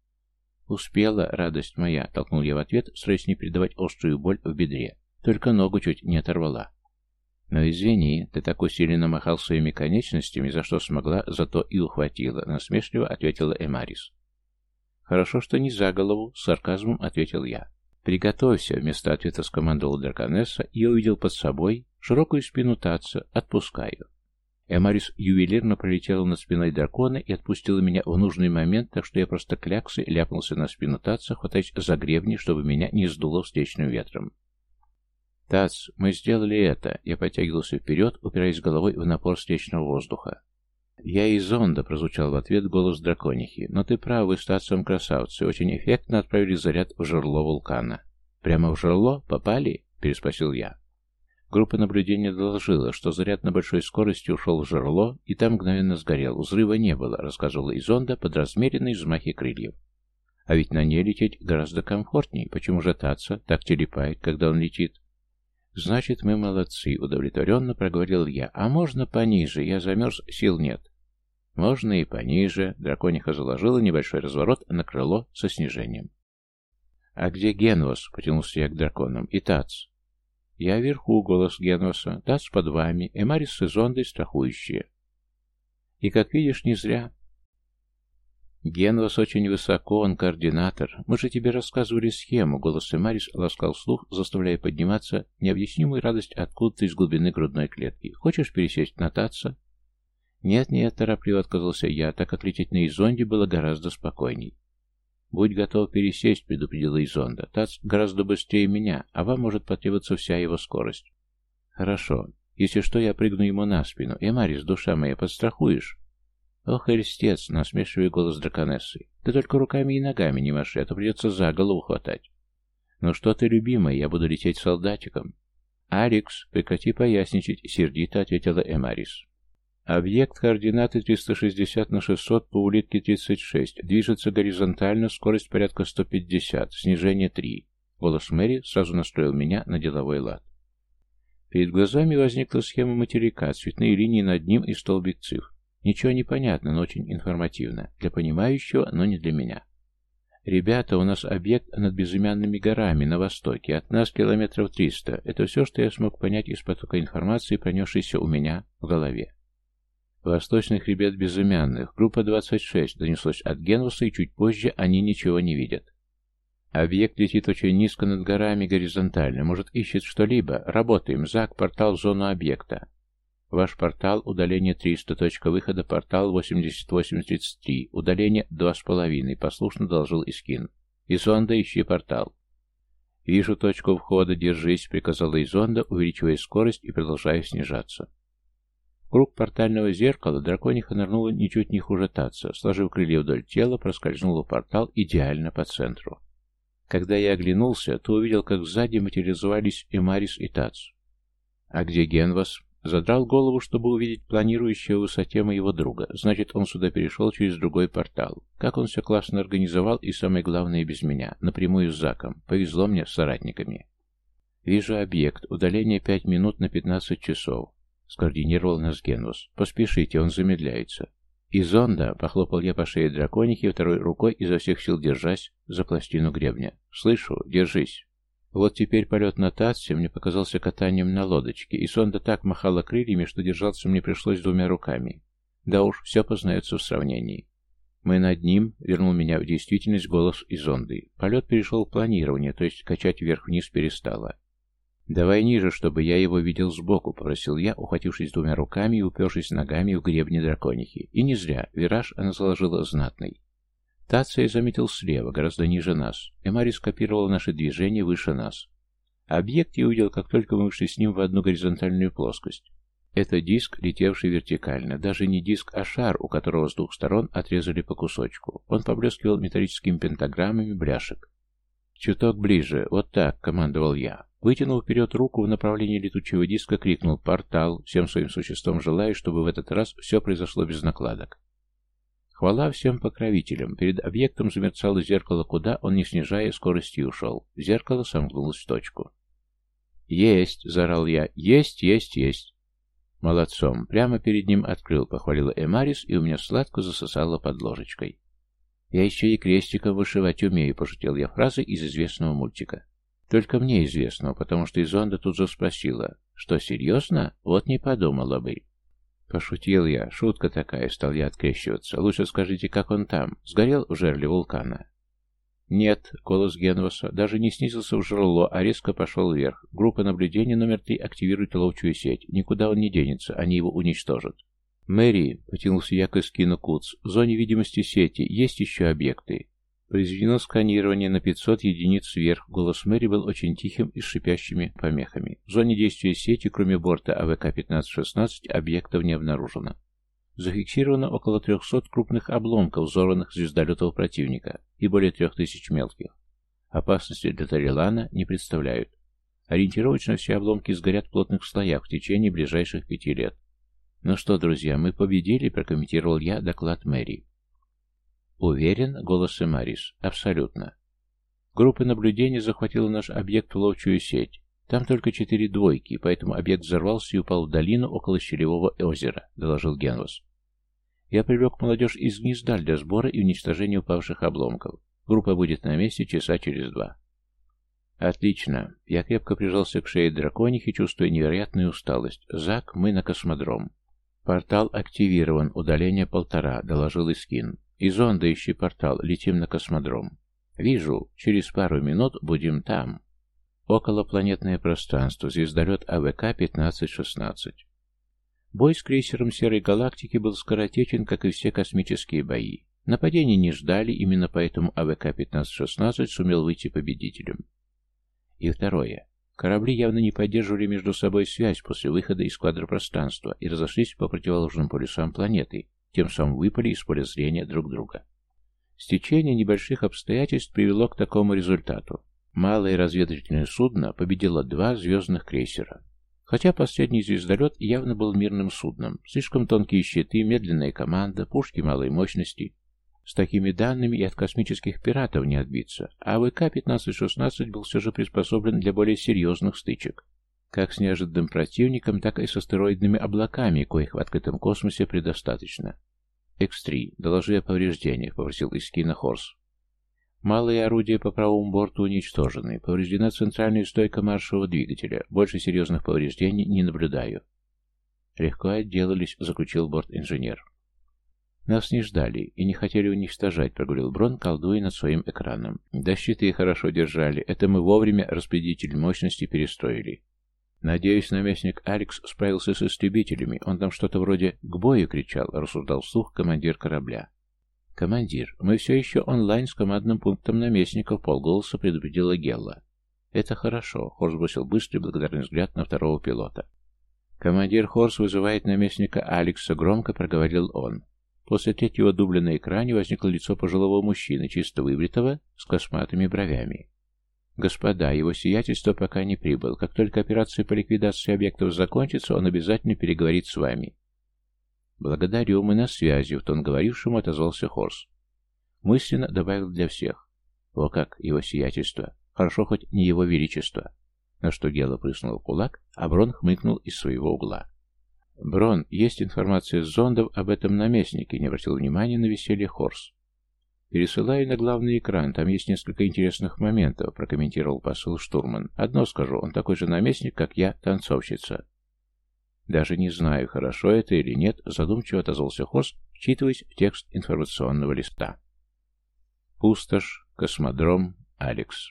«Успела, радость моя», — толкнул я в ответ, стараясь не передавать острую боль в бедре. Только ногу чуть не оторвала. «Но извини, ты так усиленно махал своими конечностями, за что смогла, зато и ухватила», — насмешливо ответила Эмарис. «Хорошо, что не за голову», — с сарказмом ответил я. «Приготовься», — вместо ответа скомандовал драконесса, и я увидел под собой широкую спину Татца. «Отпускаю». Эмарис ювелирно пролетела над спиной дракона и отпустила меня в нужный момент, так что я просто кляксой ляпнулся на спину Татца, хватаясь за гребни, чтобы меня не сдуло встречным ветром. «Татц, мы сделали это!» Я подтягивался вперед, упираясь головой в напор встречного воздуха. «Я из зонда», — прозвучал в ответ голос драконихи. «Но ты прав, вы с Татцем красавцы. Очень эффектно отправили заряд в жерло вулкана». «Прямо в жерло? Попали?» — переспросил я. Группа наблюдения доложила, что заряд на большой скорости ушел в жерло, и там мгновенно сгорел. Взрыва не было, рассказывала из зонда под размеренные взмахи крыльев. А ведь на ней лететь гораздо комфортнее. Почему же Татца так телепает, когда он летит? «Значит, мы молодцы», — удовлетворенно проговорил я. «А можно пониже? Я замерз, сил нет». «Можно и пониже». Дракониха заложила небольшой разворот на крыло со снижением. «А где Генвас?» — потянулся я к драконам. «И Татц?» «Я вверху», — голос Генваса. «Татц под вами. Эмарис с Изондой страхующие». «И, как видишь, не зря». «Генвас очень высоко, он координатор. Мы же тебе рассказывали схему», — голос Эмарис ласкал слух, заставляя подниматься необъяснимую радость откуда-то из глубины грудной клетки. «Хочешь пересесть на Татца?» «Нет-нет», — торопливо отказался я, так как лететь на Изонде было гораздо спокойней. «Будь готов пересесть», — предупредила Изонда. «Татц гораздо быстрее меня, а вам может потребоваться вся его скорость». «Хорошо. Если что, я прыгну ему на спину. Эмарис, душа моя, подстрахуешь?» «Ох, Эльстец!» — насмешливый голос драконессы. «Ты только руками и ногами не маши, а то придется за голову хватать». «Ну что ты, любимая, я буду лететь солдатиком». «Алекс, прекрати поясничать», — сердито ответила Эмарис. «Объект координаты триста шестьдесят на шестьсот по улитке тридцать шесть. Движется горизонтально, скорость порядка сто пятьдесят, снижение три». Голос Мэри сразу настроил меня на деловой лад. Перед глазами возникла схема материка, цветные линии над ним и столбик цифр. Ничего не понятно, но очень информативно. Для понимающего, но не для меня. «Ребята, у нас объект над безымянными горами на востоке, от нас километров триста. Это все, что я смог понять из потока информации, пронесшейся у меня в голове». «Восточных ребят безымянных, группа двадцать шесть», донеслось от Генваса, и чуть позже они ничего не видят. «Объект летит очень низко над горами горизонтально, может, ищет что-либо. Работаем. ЗАК, портал в зону объекта. Ваш портал, удаление триста, точка выхода, портал восемьдесят восемь тридцать три, удаление два с половиной, послушно доложил Искин. Изонда, ищи портал. Вижу точку входа, держись, приказала Изонда, увеличивая скорость и продолжая снижаться. В круг портального зеркала дракониха нырнула ничуть не хуже Татца, сложив крылья вдоль тела, проскользнула в портал идеально по центру. Когда я оглянулся, то увидел, как сзади материализовались Эмарис и Татц. А где Генвас? Задрал голову, чтобы увидеть планирующего в высоте моего друга. Значит, он сюда перешел через другой портал. Как он все классно организовал, и самое главное, без меня. Напрямую с Заком. Повезло мне с соратниками. Вижу объект. Удаление пять минут на пятнадцать часов. Скоординировал нас Генвас. Поспешите, он замедляется. И зонда, похлопал я по шее драконихи, второй рукой изо всех сил держась за пластину гребня. Слышу, держись. Вот теперь полет на Татце мне показался катанием на лодочке, и сонда так махала крыльями, что держаться мне пришлось двумя руками. Да уж, все познается в сравнении. Мы над ним, вернул меня в действительность голос из зонды. Полет перешел в планирование, то есть качать вверх-вниз перестало. «Давай ниже, чтобы я его видел сбоку», — попросил я, ухватившись двумя руками и упершись ногами в гребни драконихи. И не зря, вираж она заложила знатный. Татца я заметил слева, гораздо ниже нас. Эмарис копировал наши движения выше нас. Объект я увидел, как только мы вышли с ним в одну горизонтальную плоскость. Это диск, летевший вертикально. Даже не диск, а шар, у которого с двух сторон отрезали по кусочку. Он поблескивал металлическими пентаграммами бляшек. «Чуток ближе, вот так», — командовал я. Вытянул вперед руку в направлении летучего диска, крикнул «Портал», всем своим существом желая, чтобы в этот раз все произошло без накладок. Хвала всем покровителям. Перед объектом замерцало зеркало, куда он, не снижая скорости, ушел. Зеркало сомкнулось в точку. «Есть!» — заорал я. «Есть, есть, есть!» «Молодцом!» Прямо перед ним открыл, похвалила Эмарис, и у меня сладко засосало под ложечкой. «Я еще и крестиком вышивать умею», — пошутил я фразой из известного мультика. Только мне известного, потому что Изонда тут же спросила. «Что, серьезно? Вот не подумала бы». Пошутил я. Шутка такая, стал я открещиваться. Лучше скажите, как он там? Сгорел в жерле вулкана? Нет, голос Генваса даже не снизился в жерло, а резко пошел вверх. Группа наблюдения номер три активирует ловчую сеть. Никуда он не денется, они его уничтожат. Мэри, потянулся я к эскину Куц, в зоне видимости сети есть еще объекты. Произведено сканирование на пятьсот единиц вверх. Голос Мэри был очень тихим и с шипящими помехами. В зоне действия сети, кроме борта А В К пятнадцать шестнадцать, объектов не обнаружено. Зафиксировано около трехсот крупных обломков взорванных звездолетов противника и более трех тысяч мелких. Опасности для Тарелана не представляют. Ориентировочно все обломки сгорят в плотных слоях в течение ближайших пяти лет. «Ну что, друзья, мы победили», — прокомментировал я доклад Мэри. Уверен, голос Эмарис. Абсолютно. Группа наблюдения захватила наш объект в ловчую сеть. Там только четыре двойки, поэтому объект взорвался и упал в долину около Щелевого озера, доложил Генвас. Я привлек молодежь из гнезда для сбора и уничтожения упавших обломков. Группа будет на месте часа через два. Отлично. Я крепко прижался к шее драконихи, чувствуя невероятную усталость. Зак, мы на космодром. Портал активирован, удаление полтора, доложил Искин. И зонда ищи портал, летим на космодром. Вижу, через пару минут будем там. Околопланетное пространство, звездолет А В К пятнадцать шестнадцать. Бой с крейсером Серой Галактики был скоротечен, как и все космические бои. Нападения не ждали, именно поэтому А В К пятнадцать шестнадцать сумел выйти победителем. И второе. Корабли явно не поддерживали между собой связь после выхода из квадропространства и разошлись по противоположным полюсам планеты, тем самым выпали из поля зрения друг друга. Стечение небольших обстоятельств привело к такому результату. Малое разведывательное судно победило два звездных крейсера. Хотя последний звездолет явно был мирным судном. Слишком тонкие щиты, медленная команда, пушки малой мощности. С такими данными и от космических пиратов не отбиться. А А В К пятнадцать шестнадцать был все же приспособлен для более серьезных стычек. Как с неожиданным противником, так и с астероидными облаками, коих в открытом космосе предостаточно. «Икс три, доложи о повреждениях», — попросил Искина Хорс. Малые орудия по правому борту уничтожены. Повреждена центральная стойка маршевого двигателя. Больше серьезных повреждений не наблюдаю. Легко отделались, заключил борт-инженер. Нас не ждали и не хотели уничтожать, проговорил Брон, колдуя над своим экраном. Да щиты хорошо держали. Это мы вовремя распределитель мощности перестроили. Надеюсь, наместник Алекс справился с истребителями. Он там что-то вроде «к бою» кричал, рассуждал вслух командир корабля. «Командир, мы все еще онлайн с командным пунктом наместника», — вполголоса предупредила Гелла. «Это хорошо», — Хорс бросил быстрый благодарный взгляд на второго пилота. «Командир Хорс вызывает наместника Алекса», — громко проговорил он. После третьего дубля на экране возникло лицо пожилого мужчины, чисто выбритого, с косматыми бровями. «Господа, его сиятельство пока не прибыл. Как только операция по ликвидации объектов закончится, он обязательно переговорит с вами». «Благодарю, мы на связи», — в тон говорившему отозвался Хорс. Мысленно добавил для всех. «О как, его сиятельство! Хорошо, хоть не его величество!» На что Гела прыснула в кулак, а Брон хмыкнул из своего угла. «Брон, есть информация с зондов об этом наместнике», — не обратил внимания на веселье Хорс. «Пересылаю на главный экран, там есть несколько интересных моментов», — прокомментировал посыл штурман. «Одно скажу, он такой же наместник, как я, танцовщица». «Даже не знаю, хорошо это или нет», — задумчиво отозвался Хорс, вчитываясь в текст информационного листа. Пустошь, космодром, Алекс.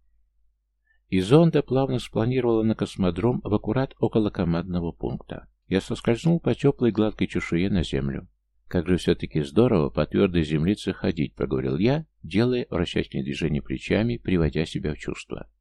И зонда плавно спланировала на космодром в аккурат около командного пункта. Я соскользнул по теплой гладкой чешуе на землю. «Как же все-таки здорово по твердой землице ходить», — проговорил я, делая вращательные движения плечами, приводя себя в чувство.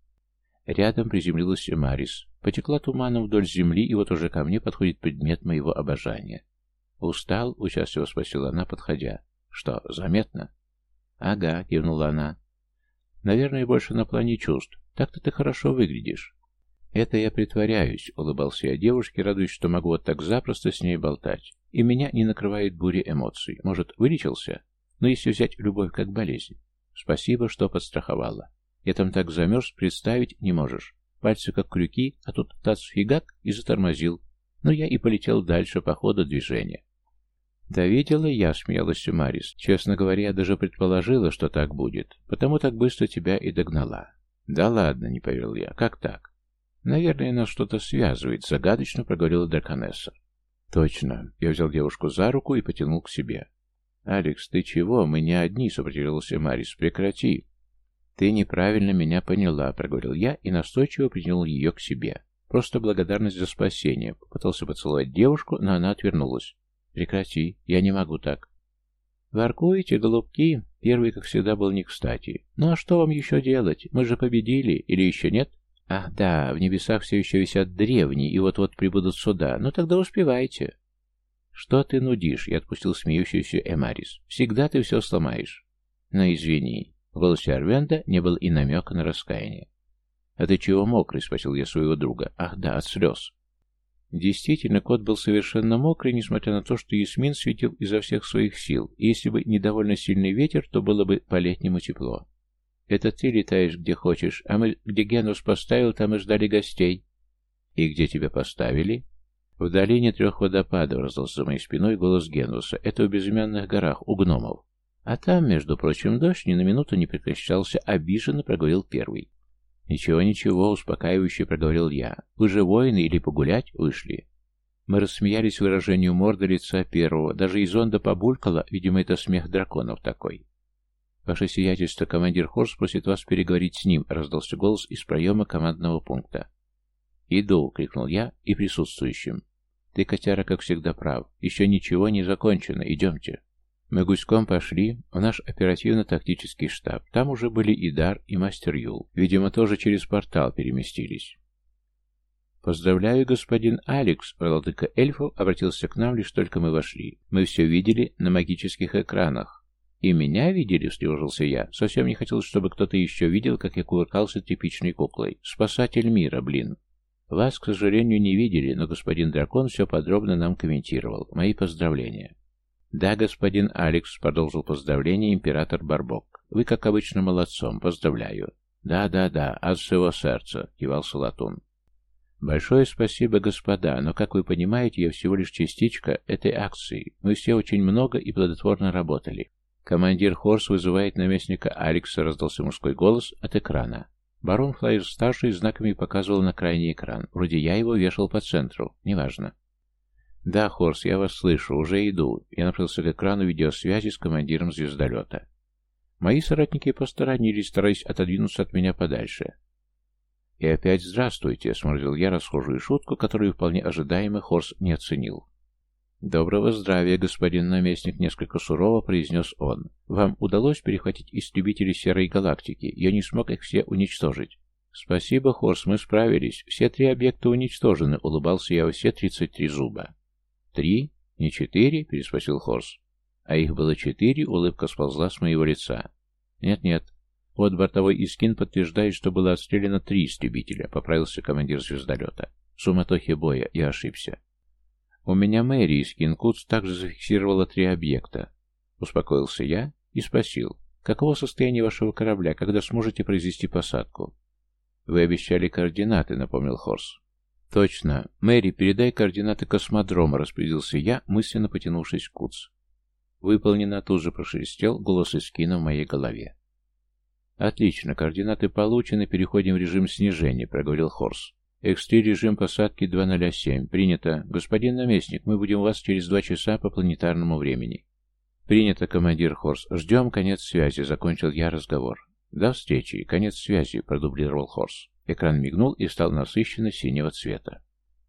Рядом приземлилась Марис. Потекла туманом вдоль земли, и вот уже ко мне подходит предмет моего обожания. «Устал?» — участливо спросила она, подходя. «Что, заметно?» «Ага», — кивнула она. «Наверное, больше на плане чувств. Так-то ты хорошо выглядишь». «Это я притворяюсь», — улыбался я девушке, радуясь, что могу вот так запросто с ней болтать. И меня не накрывает буря эмоций. Может, вылечился? Но если взять любовь как болезнь. Спасибо, что подстраховала. Я там так замерз, представить не можешь. Пальцы как крюки, а тут тац-фигак и затормозил. Но я и полетел дальше по ходу движения. «Да видела я», — смеялась Марис. «Честно говоря, я даже предположила, что так будет. Потому так быстро тебя и догнала». «Да ладно», — не поверил я. «Как так?» «Наверное, нас что-то связывает», — загадочно проговорила драконесса. «Точно». Я взял девушку за руку и потянул к себе. «Алекс, ты чего? Мы не одни», — сопротивлялся Марис. «Прекрати». «Ты неправильно меня поняла», — проговорил я и настойчиво притянул ее к себе. Просто благодарность за спасение. Попытался поцеловать девушку, но она отвернулась. «Прекрати, я не могу так». «Воркуете, голубки?» Первый, как всегда, был не кстати. «Ну а что вам еще делать? Мы же победили, или еще нет?» «Ах да, в небесах все еще висят древние, и вот-вот прибудут сюда. Ну тогда успевайте». «Что ты нудишь?» — я отпустил смеющуюся Эмарис. «Всегда ты все сломаешь». «Ну извини». В голосе Арвенда не было и намека на раскаяние. «А ты чего мокрый?» — спросил я своего друга. «Ах да, от слез». Действительно, кот был совершенно мокрый, несмотря на то, что Ясмин светил изо всех своих сил, и если бы не довольно сильный ветер, то было бы по-летнему тепло. «Это ты летаешь где хочешь, а мы, где Генус поставил, там и ждали гостей». «И где тебя поставили?» «В долине трех водопадов», — раздался за моей спиной голос Генуса. «Это в безымянных горах, у гномов». «А там, между прочим, дождь ни на минуту не прекращался», — обиженно проговорил первый. «Ничего, ничего», — успокаивающе проговорил я. «Вы же воины или погулять вышли?» Мы рассмеялись выражению морды лица первого. Даже из зонда побулькало, видимо, это смех драконов такой. «Ваше сиятельство, командир Хорс просит вас переговорить с ним», — раздался голос из проема командного пункта. «Иду», — крикнул я и присутствующим. «Ты, котяра, как всегда прав. Еще ничего не закончено. Идемте». Мы гуськом пошли в наш оперативно-тактический штаб. Там уже были и Дар, и мастер Юл. Видимо, тоже через портал переместились. «Поздравляю, господин Алекс», — владыка эльфов обратился к нам, лишь только мы вошли. «Мы все видели на магических экранах». «И меня видели?» — встревожился я. Совсем не хотелось, чтобы кто-то еще видел, как я кувыркался типичной куклой. «Спасатель мира, блин». «Вас, к сожалению, не видели, но господин дракон все подробно нам комментировал. Мои поздравления». «Да, господин Алекс», — продолжил поздравление император Барбок. «Вы, как обычно, молодцом. Поздравляю». «Да-да-да, от всего сердца», — кивал Салатун. «Большое спасибо, господа, но, как вы понимаете, я всего лишь частичка этой акции. Мы все очень много и плодотворно работали. «Командир Хорс вызывает наместника Алекса», — раздался мужской голос от экрана. Барон Флайер-старший знаками показывал на крайний экран. Вроде я его вешал по центру. Неважно. «Да, Хорс, я вас слышу. Уже иду». Я направился к экрану видеосвязи с командиром звездолета. Мои соратники посторонились, стараясь отодвинуться от меня подальше. «И опять здравствуйте», — сморозил я расхожую шутку, которую вполне ожидаемо Хорс не оценил. «Доброго здравия, господин наместник», — несколько сурово произнес он. «Вам удалось перехватить истребители Серой Галактики? Я не смог их все уничтожить». «Спасибо, Хорс, мы справились. Все три объекта уничтожены», — улыбался я во все тридцать три зуба. «Три? Не четыре?» — переспросил Хорс. «А их было четыре», — улыбка сползла с моего лица. «Нет-нет. Вот бортовой Искин подтверждает, что было отстреляно три истребителя», — поправился командир звездолета. «В суматохе боя я ошибся». «У меня Мэри из Кинкутс также зафиксировала три объекта». Успокоился я и спросил, «Каково состояние вашего корабля, когда сможете произвести посадку?» «Вы обещали координаты», — напомнил Хорс. «Точно. Мэри, передай координаты космодрома», — распорядился я, мысленно потянувшись к Кутс. «Выполнено», — тут же прошелестел голос Искина в моей голове. «Отлично, координаты получены, переходим в режим снижения», — проговорил Хорс. икс три режим посадки два ноль семь. Принято. Господин наместник, мы будем у вас через два часа по планетарному времени. Принято, командир Хорс. Ждем конец связи, закончил я разговор. До встречи. Конец связи, продублировал Хорс. Экран мигнул и стал насыщенно синего цвета.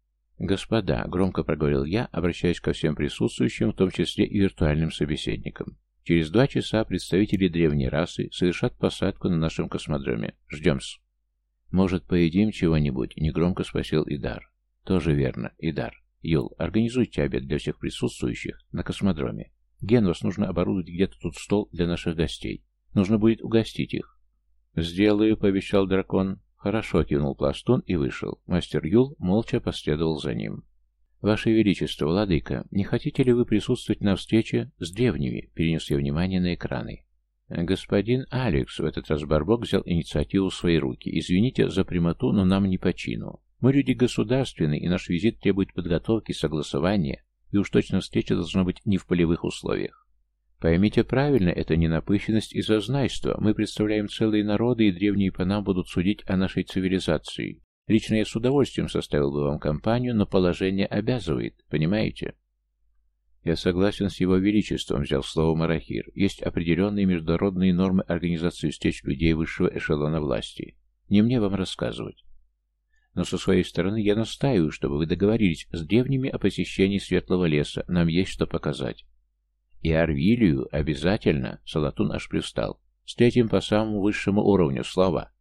Господа, громко проговорил я, обращаясь ко всем присутствующим, в том числе и виртуальным собеседникам. Через два часа представители древней расы совершат посадку на нашем космодроме. Ждем-с. «Может, поедим чего-нибудь?» — негромко спросил Идар. «Тоже верно, Идар. Юл, организуйте обед для всех присутствующих на космодроме. Ген, вас нужно оборудовать где-то тут стол для наших гостей. Нужно будет угостить их». «Сделаю», — пообещал дракон. «Хорошо», — кивнул Пластун и вышел. Мастер Юл молча последовал за ним. «Ваше Величество, владыка, не хотите ли вы присутствовать на встрече с древними?» — перенес я внимание на экраны. «Господин Алекс», — в этот раз Барбок взял инициативу в свои руки. «Извините за прямоту, но нам не по чину. Мы люди государственные, и наш визит требует подготовки, согласования, и уж точно встреча должна быть не в полевых условиях. Поймите правильно, это не напыщенность и зазнайство. Мы представляем целые народы, и древние по нам будут судить о нашей цивилизации. Лично я с удовольствием составил бы вам компанию, но положение обязывает, понимаете?» «Я согласен с его величеством», — взял слово Марахир. «Есть определенные международные нормы организации встреч людей высшего эшелона власти. Не мне вам рассказывать. Но со своей стороны я настаиваю, чтобы вы договорились с древними о посещении Светлого леса. Нам есть что показать». «И Арвилию обязательно», — Салатун аж привстал. «Встретим по самому высшему уровню, слава».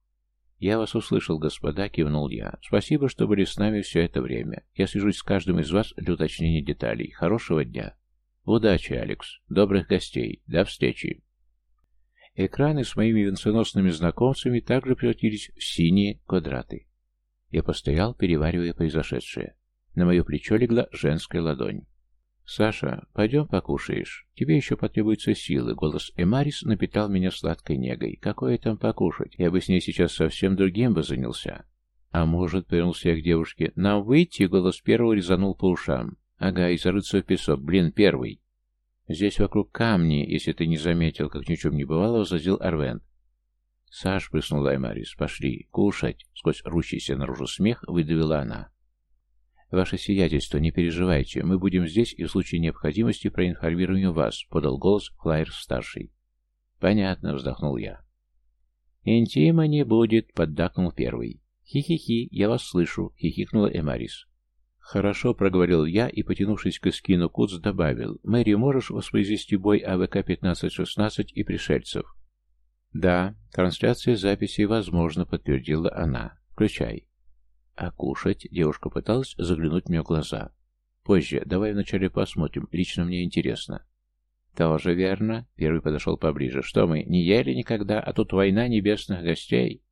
«Я вас услышал, господа», — кивнул я. «Спасибо, что были с нами все это время. Я свяжусь с каждым из вас для уточнения деталей. Хорошего дня». «Удачи, Алекс. Добрых гостей. До встречи». Экраны с моими венценосными знакомцами также превратились в синие квадраты. Я постоял, переваривая произошедшее. На мое плечо легла женская ладонь. «Саша, пойдем покушаешь. Тебе еще потребуются силы». Голос Эмарис напитал меня сладкой негой. «Какое там покушать? Я бы с ней сейчас совсем другим бы занялся». «А может, — повернулся я к девушке, — нам выйти?» Голос первого резанул по ушам. «Ага, и зарыться в песок. Блин, первый». «Здесь вокруг камни, если ты не заметил», — как ни в чем не бывало, возразил Арвент. «Саш, — прыснула Эмарис, — пошли, кушать». Сквозь рущийся наружу смех выдавила она. «Ваше сиятельство, не переживайте, мы будем здесь и в случае необходимости проинформируем вас», — подал голос Флайер-старший. «Понятно», — вздохнул я. «Интима не будет», — поддакнул первый. «Хи-хи-хи, я вас слышу», — хихикнула Эмарис. «Хорошо», — проговорил я и, потянувшись к эскину Куц, добавил. «Мэри, можешь воспроизвести бой А В К пятнадцать шестнадцать и пришельцев?» «Да, трансляция записи возможно», — подтвердила она. «Включай». «А кушать?» — девушка пыталась заглянуть мне в глаза. «Позже, давай вначале посмотрим, лично мне интересно». «Тоже верно», — первый подошел поближе. «Что мы, не ели никогда, а тут война небесных гостей?»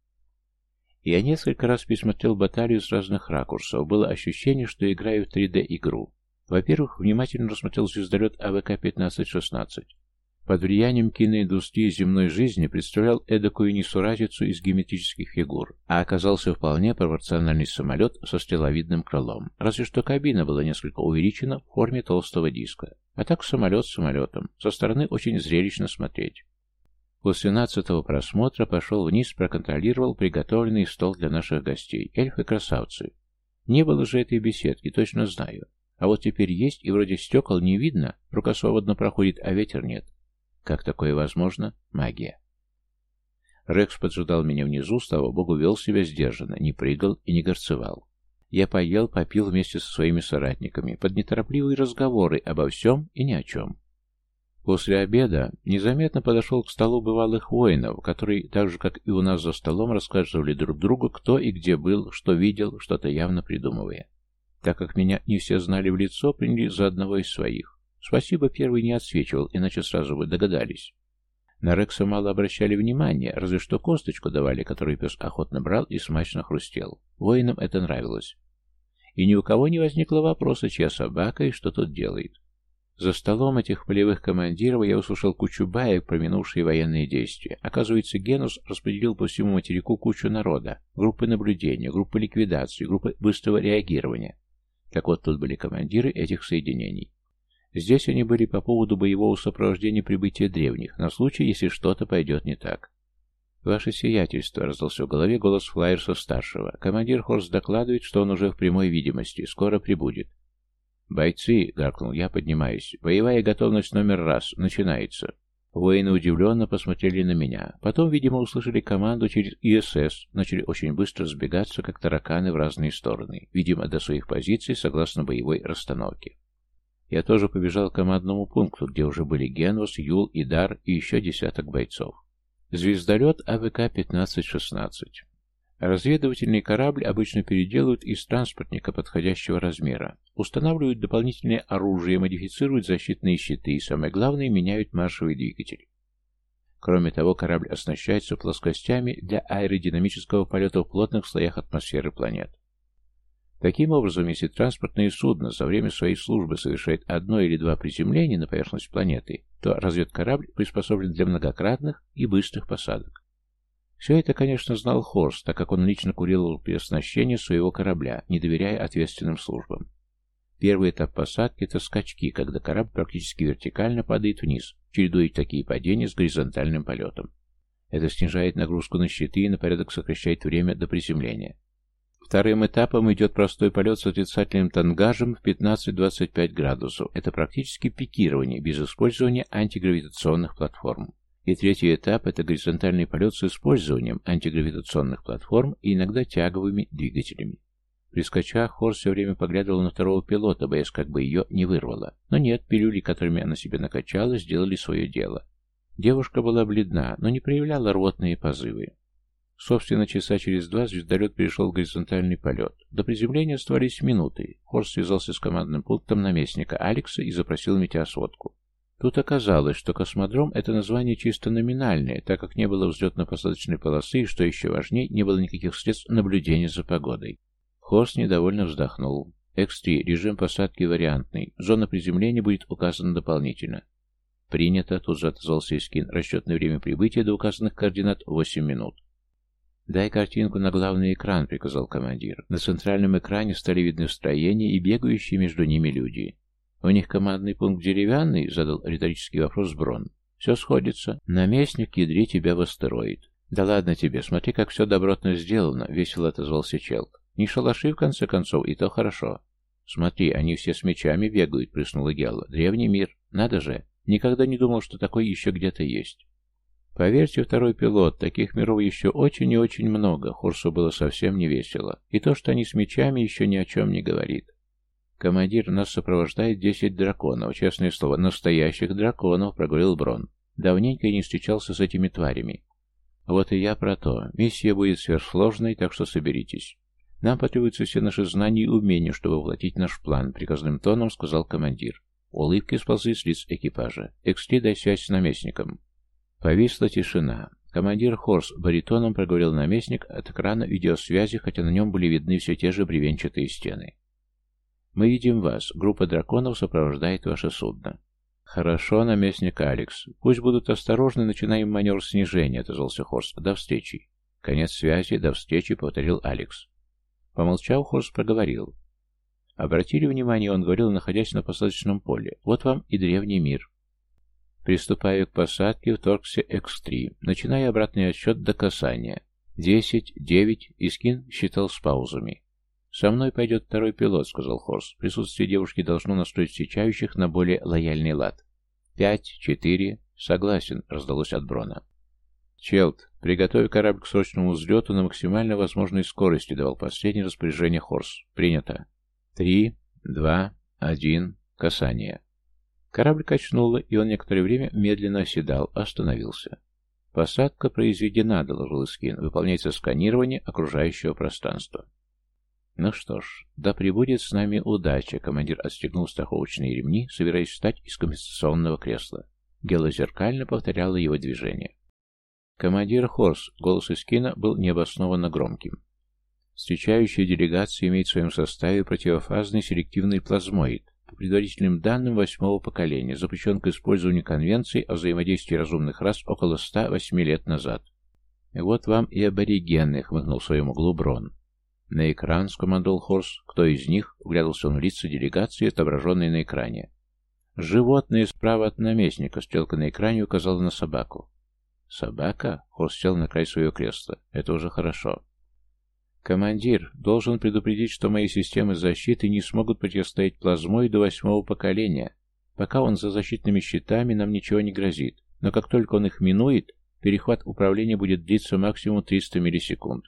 Я несколько раз пересмотрел баталию с разных ракурсов. Было ощущение, что играю в три дэ игру. Во-первых, внимательно рассмотрел звездолет А В К пятнадцать шестнадцать. под влиянием киноиндустрии земной жизни представлял эдакую несуразицу из геометрических фигур, а оказался вполне пропорциональный самолет со стреловидным крылом, разве что кабина была несколько увеличена в форме толстого диска. А так самолет с самолетом, со стороны очень зрелищно смотреть. После нацатого просмотра пошел вниз, проконтролировал приготовленный стол для наших гостей. Эльфы-красавцы. Не было же этой беседки, точно знаю. А вот теперь есть, и вроде стекол не видно, рука свободно проходит, а ветер нет. Как такое возможно? Магия. Рекс поджидал меня внизу, слава богу, вел себя сдержанно, не прыгал и не горцевал. Я поел, попил вместе со своими соратниками, под неторопливые разговоры обо всем и ни о чем. После обеда незаметно подошел к столу бывалых воинов, которые, так же как и у нас за столом, рассказывали друг другу, кто и где был, что видел, что-то явно придумывая. Так как меня не все знали в лицо, приняли за одного из своих. Спасибо, первый не отсвечивал, иначе сразу бы догадались. На Рекса мало обращали внимания, разве что косточку давали, которую пес охотно брал и смачно хрустел. Воинам это нравилось. И ни у кого не возникло вопроса, чья собака и что тут делает. За столом этих полевых командиров я услышал кучу баек про минувшие военные действия. Оказывается, Генус распределил по всему материку кучу народа, группы наблюдения, группы ликвидации, группы быстрого реагирования. Так вот, тут были командиры этих соединений. Здесь они были по поводу боевого сопровождения прибытия древних, на случай, если что-то пойдет не так. «Ваше сиятельство», — раздался в голове голос Флайерса-старшего. «Командир Хорс докладывает, что он уже в прямой видимости, скоро прибудет». «Бойцы», — гаркнул я, поднимаясь, — «боевая готовность номер раз, начинается». Воины удивленно посмотрели на меня. Потом, видимо, услышали команду через И Эс Эс, начали очень быстро сбегаться, как тараканы, в разные стороны, видимо, до своих позиций, согласно боевой расстановке. Я тоже побежал к командному пункту, где уже были Генус, Юл, Идар и еще десяток бойцов. Звездолет А В К пятнадцать шестнадцать. Разведывательный корабль обычно переделывают из транспортника подходящего размера, устанавливают дополнительное оружие, модифицируют защитные щиты и, самое главное, меняют маршевый двигатель. Кроме того, корабль оснащается плоскостями для аэродинамического полета в плотных слоях атмосферы планет. Таким образом, если транспортное судно за время своей службы совершает одно или два приземления на поверхность планеты, то разведкорабль приспособлен для многократных и быстрых посадок. Все это, конечно, знал Хорс, так как он лично курировал при оснащении своего корабля, не доверяя ответственным службам. Первый этап посадки – это скачки, когда корабль практически вертикально падает вниз, чередуя такие падения с горизонтальным полетом. Это снижает нагрузку на щиты и на порядок сокращает время до приземления. Вторым этапом идет простой полет с отрицательным тангажем в пятнадцать-двадцать пять градусов. Это практически пикирование, без использования антигравитационных платформ. И третий этап – это горизонтальный полет с использованием антигравитационных платформ и иногда тяговыми двигателями. При скачках Хорс все время поглядывал на второго пилота, боясь, как бы ее не вырвало. Но нет, пилюли, которыми она себе накачала, сделали свое дело. Девушка была бледна, но не проявляла рвотные позывы. Собственно, часа через два звездолет перешел в горизонтальный полет. До приземления оставались минуты. Хорс связался с командным пунктом наместника Алекса и запросил метеосводку. Тут оказалось, что космодром – это название чисто номинальное, так как не было взлетно-посадочной полосы и, что еще важнее, не было никаких средств наблюдения за погодой. Хорс недовольно вздохнул. Экс три. Режим посадки вариантный. Зона приземления будет указана дополнительно. Принято. Тут же отозвался Искин. Расчетное время прибытия до указанных координат восемь минут. «Дай картинку на главный экран», — приказал командир. На центральном экране стали видны строения и бегающие между ними люди. «У них командный пункт деревянный?» — задал риторический вопрос Брон. «Все сходится. Наместник, ядри тебя в астероид». «Да ладно тебе, смотри, как все добротно сделано», — весело отозвался Челк. «Не шалаши, в конце концов, и то хорошо». «Смотри, они все с мечами бегают», — прыснула Гелла. «Древний мир. Надо же. Никогда не думал, что такое еще где-то есть». Поверьте, второй пилот, таких миров еще очень и очень много. Хорсу было совсем не весело. И то, что они с мечами, еще ни о чем не говорит. «Командир, нас сопровождает десять драконов. Честное слово, настоящих драконов», — проговорил Брон. «Давненько я не встречался с этими тварями». «Вот и я про то. Миссия будет сверхсложной, так что соберитесь. Нам потребуются все наши знания и умения, чтобы воплотить наш план», — приказным тоном сказал командир. Улыбки сползли с лиц экипажа. «Экс три, дай связь с наместником». Повисла тишина. Командир Хорс баритоном проговорил наместник от экрана видеосвязи, хотя на нем были видны все те же бревенчатые стены. «Мы видим вас. Группа драконов сопровождает ваше судно». «Хорошо, наместник Алекс. Пусть будут осторожны, начинаем маневр снижения», — отозвался Хорс. «До встречи». «Конец связи, до встречи», — повторил Алекс. Помолчав, Хорс проговорил. Обратили внимание, он говорил, находясь на посадочном поле. «Вот вам и древний мир». Приступая к посадке, вторгся Экс три, начиная обратный отсчет до касания. Десять, девять, Искин считал с паузами. «Со мной пойдет второй пилот», — сказал Хорс. «Присутствие девушки должно настроить встречающих на более лояльный лад». «Пять, четыре, согласен», — раздалось от Брона. «Челт, приготовь корабль к срочному взлету на максимально возможной скорости», — давал последнее распоряжение Хорс. «Принято». «Три, два, один, касание». Корабль качнуло, и он некоторое время медленно оседал, остановился. «Посадка произведена», — доложил Искин. «Выполняется сканирование окружающего пространства». «Ну что ж, да пребудет с нами удача», — командир отстегнул страховочные ремни, собираясь встать из компенсационного кресла. Гела зеркально повторяла его движение. «Командир Хорс», — голос Искина был необоснованно громким. «Встречающая делегация имеет в своем составе противофазный селективный плазмоид, по предварительным данным восьмого поколения, запрещен к использованию конвенции о взаимодействии разумных рас около ста восьми лет назад». «Вот вам и аборигены», — хмыкнул в своем углу Брон. «На экран», — скомандовал Хорс. «Кто из них?» — вглядывался он в лица делегации, отображенные на экране. «Животное справа от наместника», — стрелка на экране указала на собаку. «Собака?» — Хорс сел на край своего кресла. «Это уже хорошо». «Командир, должен предупредить, что мои системы защиты не смогут противостоять плазмоиду восьмого поколения. Пока он за защитными щитами, нам ничего не грозит. Но как только он их минует, перехват управления будет длиться максимум триста миллисекунд».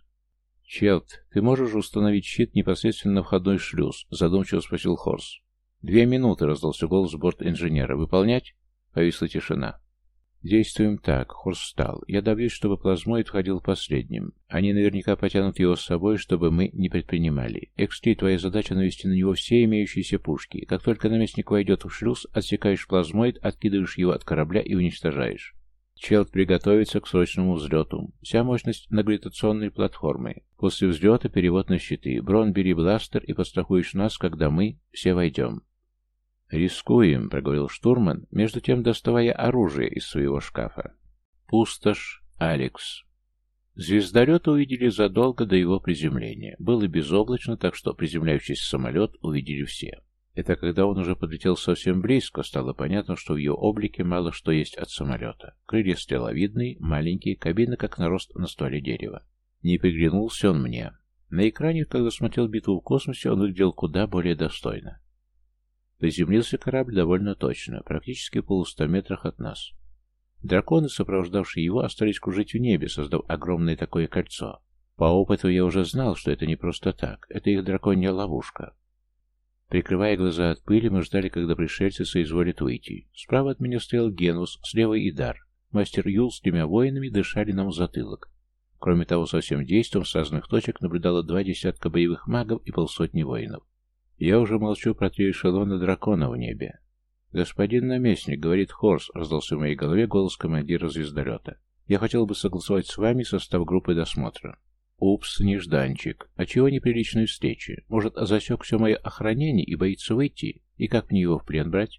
«Челт, ты можешь установить щит непосредственно на входной шлюз?» — задумчиво спросил Хорс. «Две минуты», — раздался голос борт-инженера. «Выполнять?» Повисла тишина. «Действуем так», — Хорс встал. «Я добьюсь, чтобы плазмоид входил последним. Они наверняка потянут его с собой, чтобы мы не предпринимали. Экс три, твоя задача навести на него все имеющиеся пушки. Как только наместник войдет в шлюз, отсекаешь плазмоид, откидываешь его от корабля и уничтожаешь. Челт приготовится к срочному взлету. Вся мощность на гравитационной платформе. После взлета перевод на щиты. Брон, бери бластер и подстрахуешь нас, когда мы все войдем». «Рискуем», — проговорил штурман, между тем доставая оружие из своего шкафа. «Пустошь, Алекс». Звездолет увидели задолго до его приземления. Было безоблачно, так что приземляющийся самолет увидели все. Это когда он уже подлетел совсем близко, стало понятно, что в ее облике мало что есть от самолета. Крылья стреловидные, маленькие, кабина как нарост на стволе дерева. Не приглянулся он мне. На экране, когда смотрел битву в космосе, он выглядел куда более достойно. Приземлился корабль довольно точно, практически в полуста метрах от нас. Драконы, сопровождавшие его, остались кружить в небе, создав огромное такое кольцо. По опыту я уже знал, что это не просто так, это их драконья ловушка. Прикрывая глаза от пыли, мы ждали, когда пришельцы соизволят выйти. Справа от меня стоял Генус, слева Идар. Мастер Юл с тремя воинами дышали нам в затылок. Кроме того, со всем действием с разных точек наблюдало два десятка боевых магов и полсотни воинов. Я уже молчу про три эшелона дракона в небе. «Господин наместник», — говорит Хорс, — раздался в моей голове голос командира звездолета. «Я хотел бы согласовать с вами состав группы досмотра». «Упс, нежданчик. А чего неприличной встречи? Может, засек все мое охранение и боится выйти? И как мне его в плен брать?»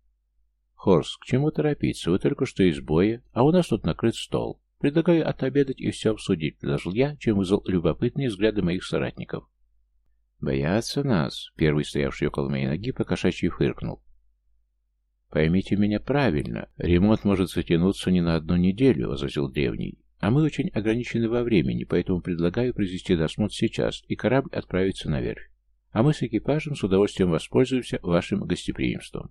«Хорс, к чему торопиться? Вы только что из боя, а у нас тут накрыт стол. Предлагаю отобедать и все обсудить», — предложил я, чем вызвал любопытные взгляды моих соратников. «Боятся нас», — первый, стоявший около моей ноги, покошачьи фыркнул. «Поймите меня правильно, ремонт может затянуться не на одну неделю», — возразил древний. «А мы очень ограничены во времени, поэтому предлагаю произвести досмотр сейчас, и корабль отправится на верфь. А мы с экипажем с удовольствием воспользуемся вашим гостеприимством».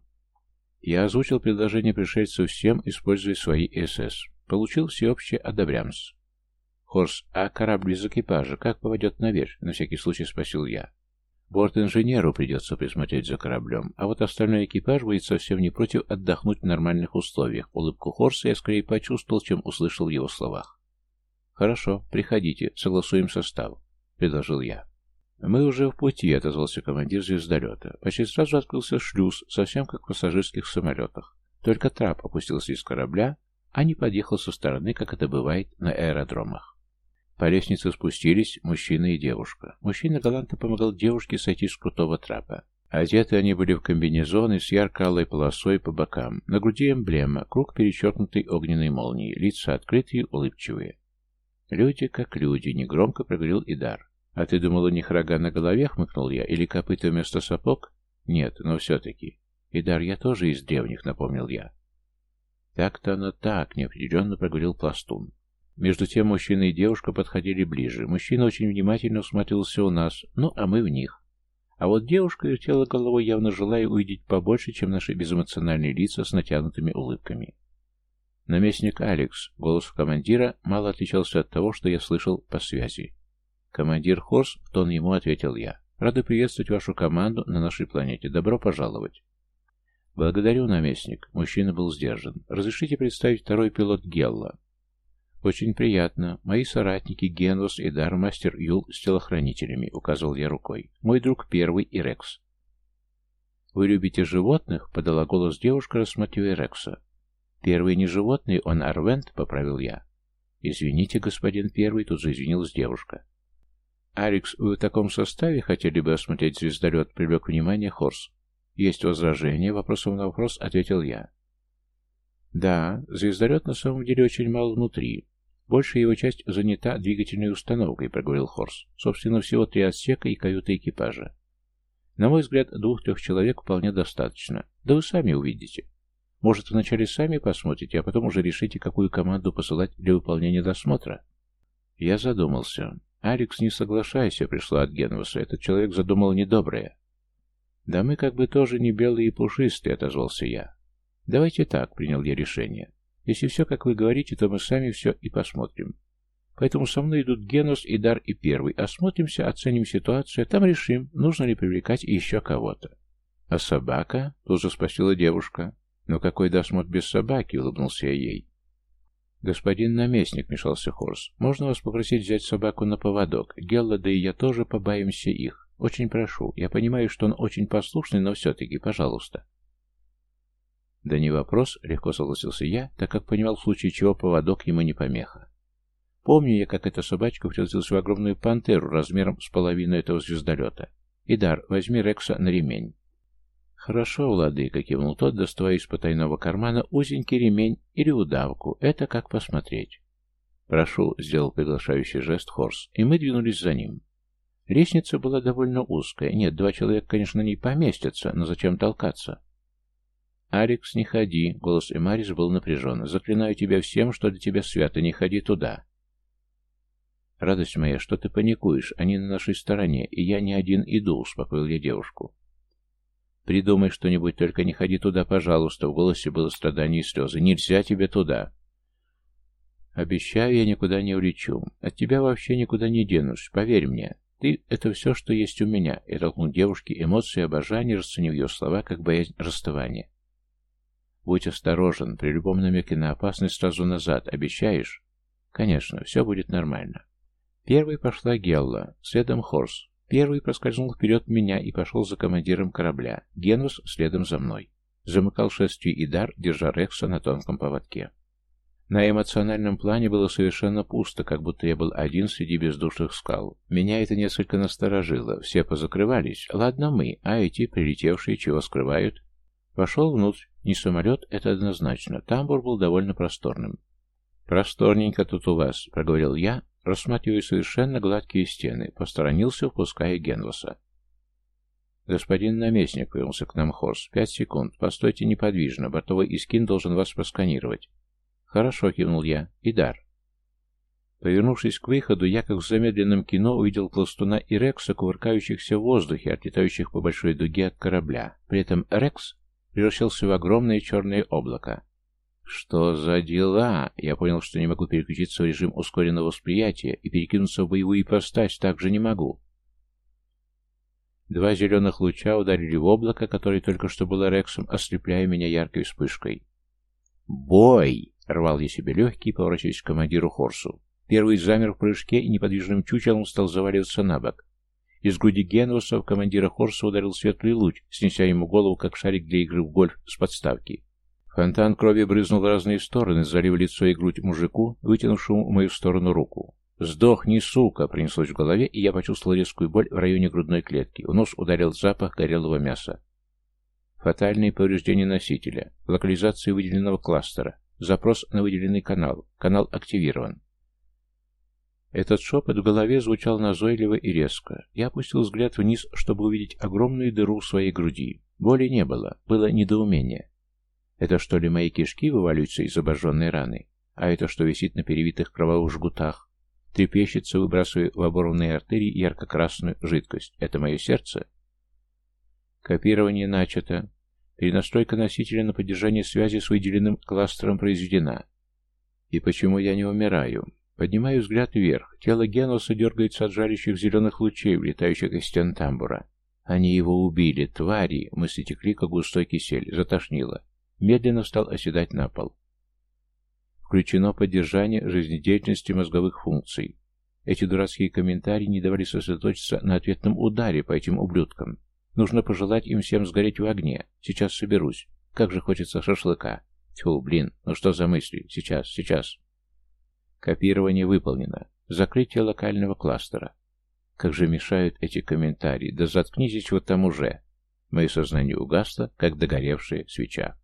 Я озвучил предложение пришельцев всем, используя свои СС. Получил всеобщее одобрямс. «Хорс, а корабль без экипажа как попадет на верфь?» — на всякий случай спросил я. «Борт-инженеру придется присмотреть за кораблем, а вот остальной экипаж будет совсем не против отдохнуть в нормальных условиях». Улыбку Хорса я скорее почувствовал, чем услышал в его словах. «Хорошо, приходите, согласуем состав», — предложил я. «Мы уже в пути», — отозвался командир звездолета. Почти сразу открылся шлюз, совсем как в пассажирских самолетах. Только трап опустился из корабля, а не подъехал со стороны, как это бывает на аэродромах. По лестнице спустились мужчина и девушка. Мужчина галантно помогал девушке сойти с крутого трапа. Одеты они были в комбинезоны с ярко-алой полосой по бокам. На груди эмблема, круг, перечеркнутый огненной молнией, лица открытые, улыбчивые. «Люди как люди», — негромко проговорил Идар. «А ты думал, у них рога на голове?» — хмыкнул я. «Или копыта вместо сапог?» «Нет, но все-таки». «Идар, я тоже из древних», — напомнил я. «Так-то оно так», — неопределенно проговорил пластун. Между тем мужчина и девушка подходили ближе. Мужчина очень внимательно всматривался у нас, ну, а мы в них. А вот девушка вертела головой, явно желая увидеть побольше, чем наши безэмоциональные лица с натянутыми улыбками. «Наместник Алекс», голос командира, мало отличался от того, что я слышал по связи. «Командир Хорс», в тон ему ответил я. «Рады приветствовать вашу команду на нашей планете. Добро пожаловать». «Благодарю, наместник». Мужчина был сдержан. «Разрешите представить второй пилот Гелла». «Очень приятно. Мои соратники Генвас и Дар, мастер Юл с телохранителями», — указал я рукой. «Мой друг первый и Рекс». «Вы любите животных?» — подала голос девушка, рассматривая Рекса. «Первый не животный, он Арвент», — поправил я. «Извините, господин первый», — тут же извинилась девушка. «Алекс, вы в таком составе хотели бы осмотреть звездолет?» — привлек внимание Хорс. «Есть возражения?» — вопросом на вопрос ответил я. «Да, звездолет на самом деле очень мал внутри. Большая его часть занята двигательной установкой», — проговорил Хорс. «Собственно, всего три отсека и каюта экипажа. На мой взгляд, двух-трех человек вполне достаточно. Да вы сами увидите. Может, вначале сами посмотрите, а потом уже решите, какую команду посылать для выполнения досмотра?» Я задумался. «Алекс, не соглашайся», — пришла от Генваса. «Этот человек задумал недоброе». «Да мы как бы тоже не белые и пушистые», — отозвался я. «Давайте так», — принял я решение. «Если все, как вы говорите, то мы сами все и посмотрим. Поэтому со мной идут Генос, Идар и Первый. Осмотримся, оценим ситуацию, а там решим, нужно ли привлекать еще кого-то». «А собака?» — тут же спросила девушка. «Но какой досмотр без собаки?» — улыбнулся я ей. «Господин наместник», — мешался Хорс, — «можно вас попросить взять собаку на поводок? Гелла, да и я тоже побаимся их. Очень прошу. Я понимаю, что он очень послушный, но все-таки, пожалуйста». «Да не вопрос», — легко согласился я, так как понимал, в случае чего поводок ему не помеха. Помню я, как эта собачка превратилась в огромную пантеру размером с половину этого звездолета. «Идар, возьми Рекса на ремень». «Хорошо, владыка», — кивнул тот, доставая из потайного кармана узенький ремень или удавку. «Это как посмотреть». «Прошу», — сделал приглашающий жест Хорс, и мы двинулись за ним. Лестница была довольно узкая. Нет, два человека, конечно, не поместятся, но зачем толкаться? «Алекс, не ходи», — голос Эмарис был напряжен. «Заклинаю тебя всем, что для тебя свято, не ходи туда». «Радость моя, что ты паникуешь? Они на нашей стороне, и я не один иду», — успокоил я девушку. «Придумай что-нибудь, только не ходи туда, пожалуйста», — в голосе было страдание и слезы. «Нельзя тебе туда». «Обещаю, я никуда не улечу. От тебя вообще никуда не денусь, поверь мне. Ты — это все, что есть у меня», — и толкнул девушке эмоции обожания, расценив ее слова как боязнь расставания. «Будь осторожен, при любом намеке на опасность сразу назад, обещаешь?» «Конечно, все будет нормально». Первой пошла Гелла, следом Хорс. Первый проскользнул вперед меня и пошел за командиром корабля. Генус следом за мной. Замыкал шествие Идар, держа Рекса на тонком поводке. На эмоциональном плане было совершенно пусто, как будто я был один среди бездушных скал. Меня это несколько насторожило. Все позакрывались. Ладно мы, а эти, прилетевшие, чего скрывают? Пошел внутрь. Не самолет, это однозначно. Тамбур был довольно просторным. «Просторненько тут у вас», — проговорил я, рассматривая совершенно гладкие стены, посторонился, впуская Генваса. «Господин наместник», — повернулся к нам Хорс, — «пять секунд. Постойте неподвижно. Бортовой Искин должен вас просканировать». «Хорошо», — кивнул я. «Идар». Повернувшись к выходу, я, как в замедленном кино, увидел Пластуна и Рекса, кувыркающихся в воздухе, отлетающих по большой дуге от корабля. При этом Рекс превращался в огромное черное облако. «Что за дела?» Я понял, что не могу переключиться в режим ускоренного восприятия и перекинуться в боевую ипостась, так же не могу. Два зеленых луча ударили в облако, которое только что было Рексом, ослепляя меня яркой вспышкой. «Бой!» — рвал я себе легкий, поворачиваясь к командиру Хорсу. Первый замер в прыжке и неподвижным чучелом стал заваливаться на бок. Из груди Генваса в командира Хорса ударил светлый луч, снеся ему голову, как шарик для игры в гольф с подставки. Фонтан крови брызнул в разные стороны, залив лицо и грудь мужику, вытянувшему в мою сторону руку. «Сдохни, сука!» пронеслось в голове, и я почувствовал резкую боль в районе грудной клетки. В нос ударил запах горелого мяса. Фатальные повреждения носителя. Локализация выделенного кластера. Запрос на выделенный канал. Канал активирован. Этот шепот в голове звучал назойливо и резко. Я опустил взгляд вниз, чтобы увидеть огромную дыру в своей груди. Боли не было, было недоумение. Это что ли мои кишки вываливаются из обожженной раны? А это что висит на перевитых кровавых жгутах? Трепещется, выбрасывая в оборванные артерии ярко-красную жидкость. Это мое сердце? Копирование начато. Перенастройка носителя на поддержание связи с выделенным кластером произведена. И почему я не умираю? Поднимаю взгляд вверх. Тело Геноса дергается от жарящих зеленых лучей, влетающих из стен тамбура. Они его убили, твари! Мысли текли, как густой кисель. Затошнило. Медленно стал оседать на пол. Включено поддержание жизнедеятельности мозговых функций. Эти дурацкие комментарии не давали сосредоточиться на ответном ударе по этим ублюдкам. Нужно пожелать им всем сгореть в огне. Сейчас соберусь. Как же хочется шашлыка. Тьфу, блин, ну что за мысли? Сейчас, сейчас. Копирование выполнено. Закрытие локального кластера. Как же мешают эти комментарии. Да заткнитесь вот там уже. Мое сознание угасло, как догоревшая свеча.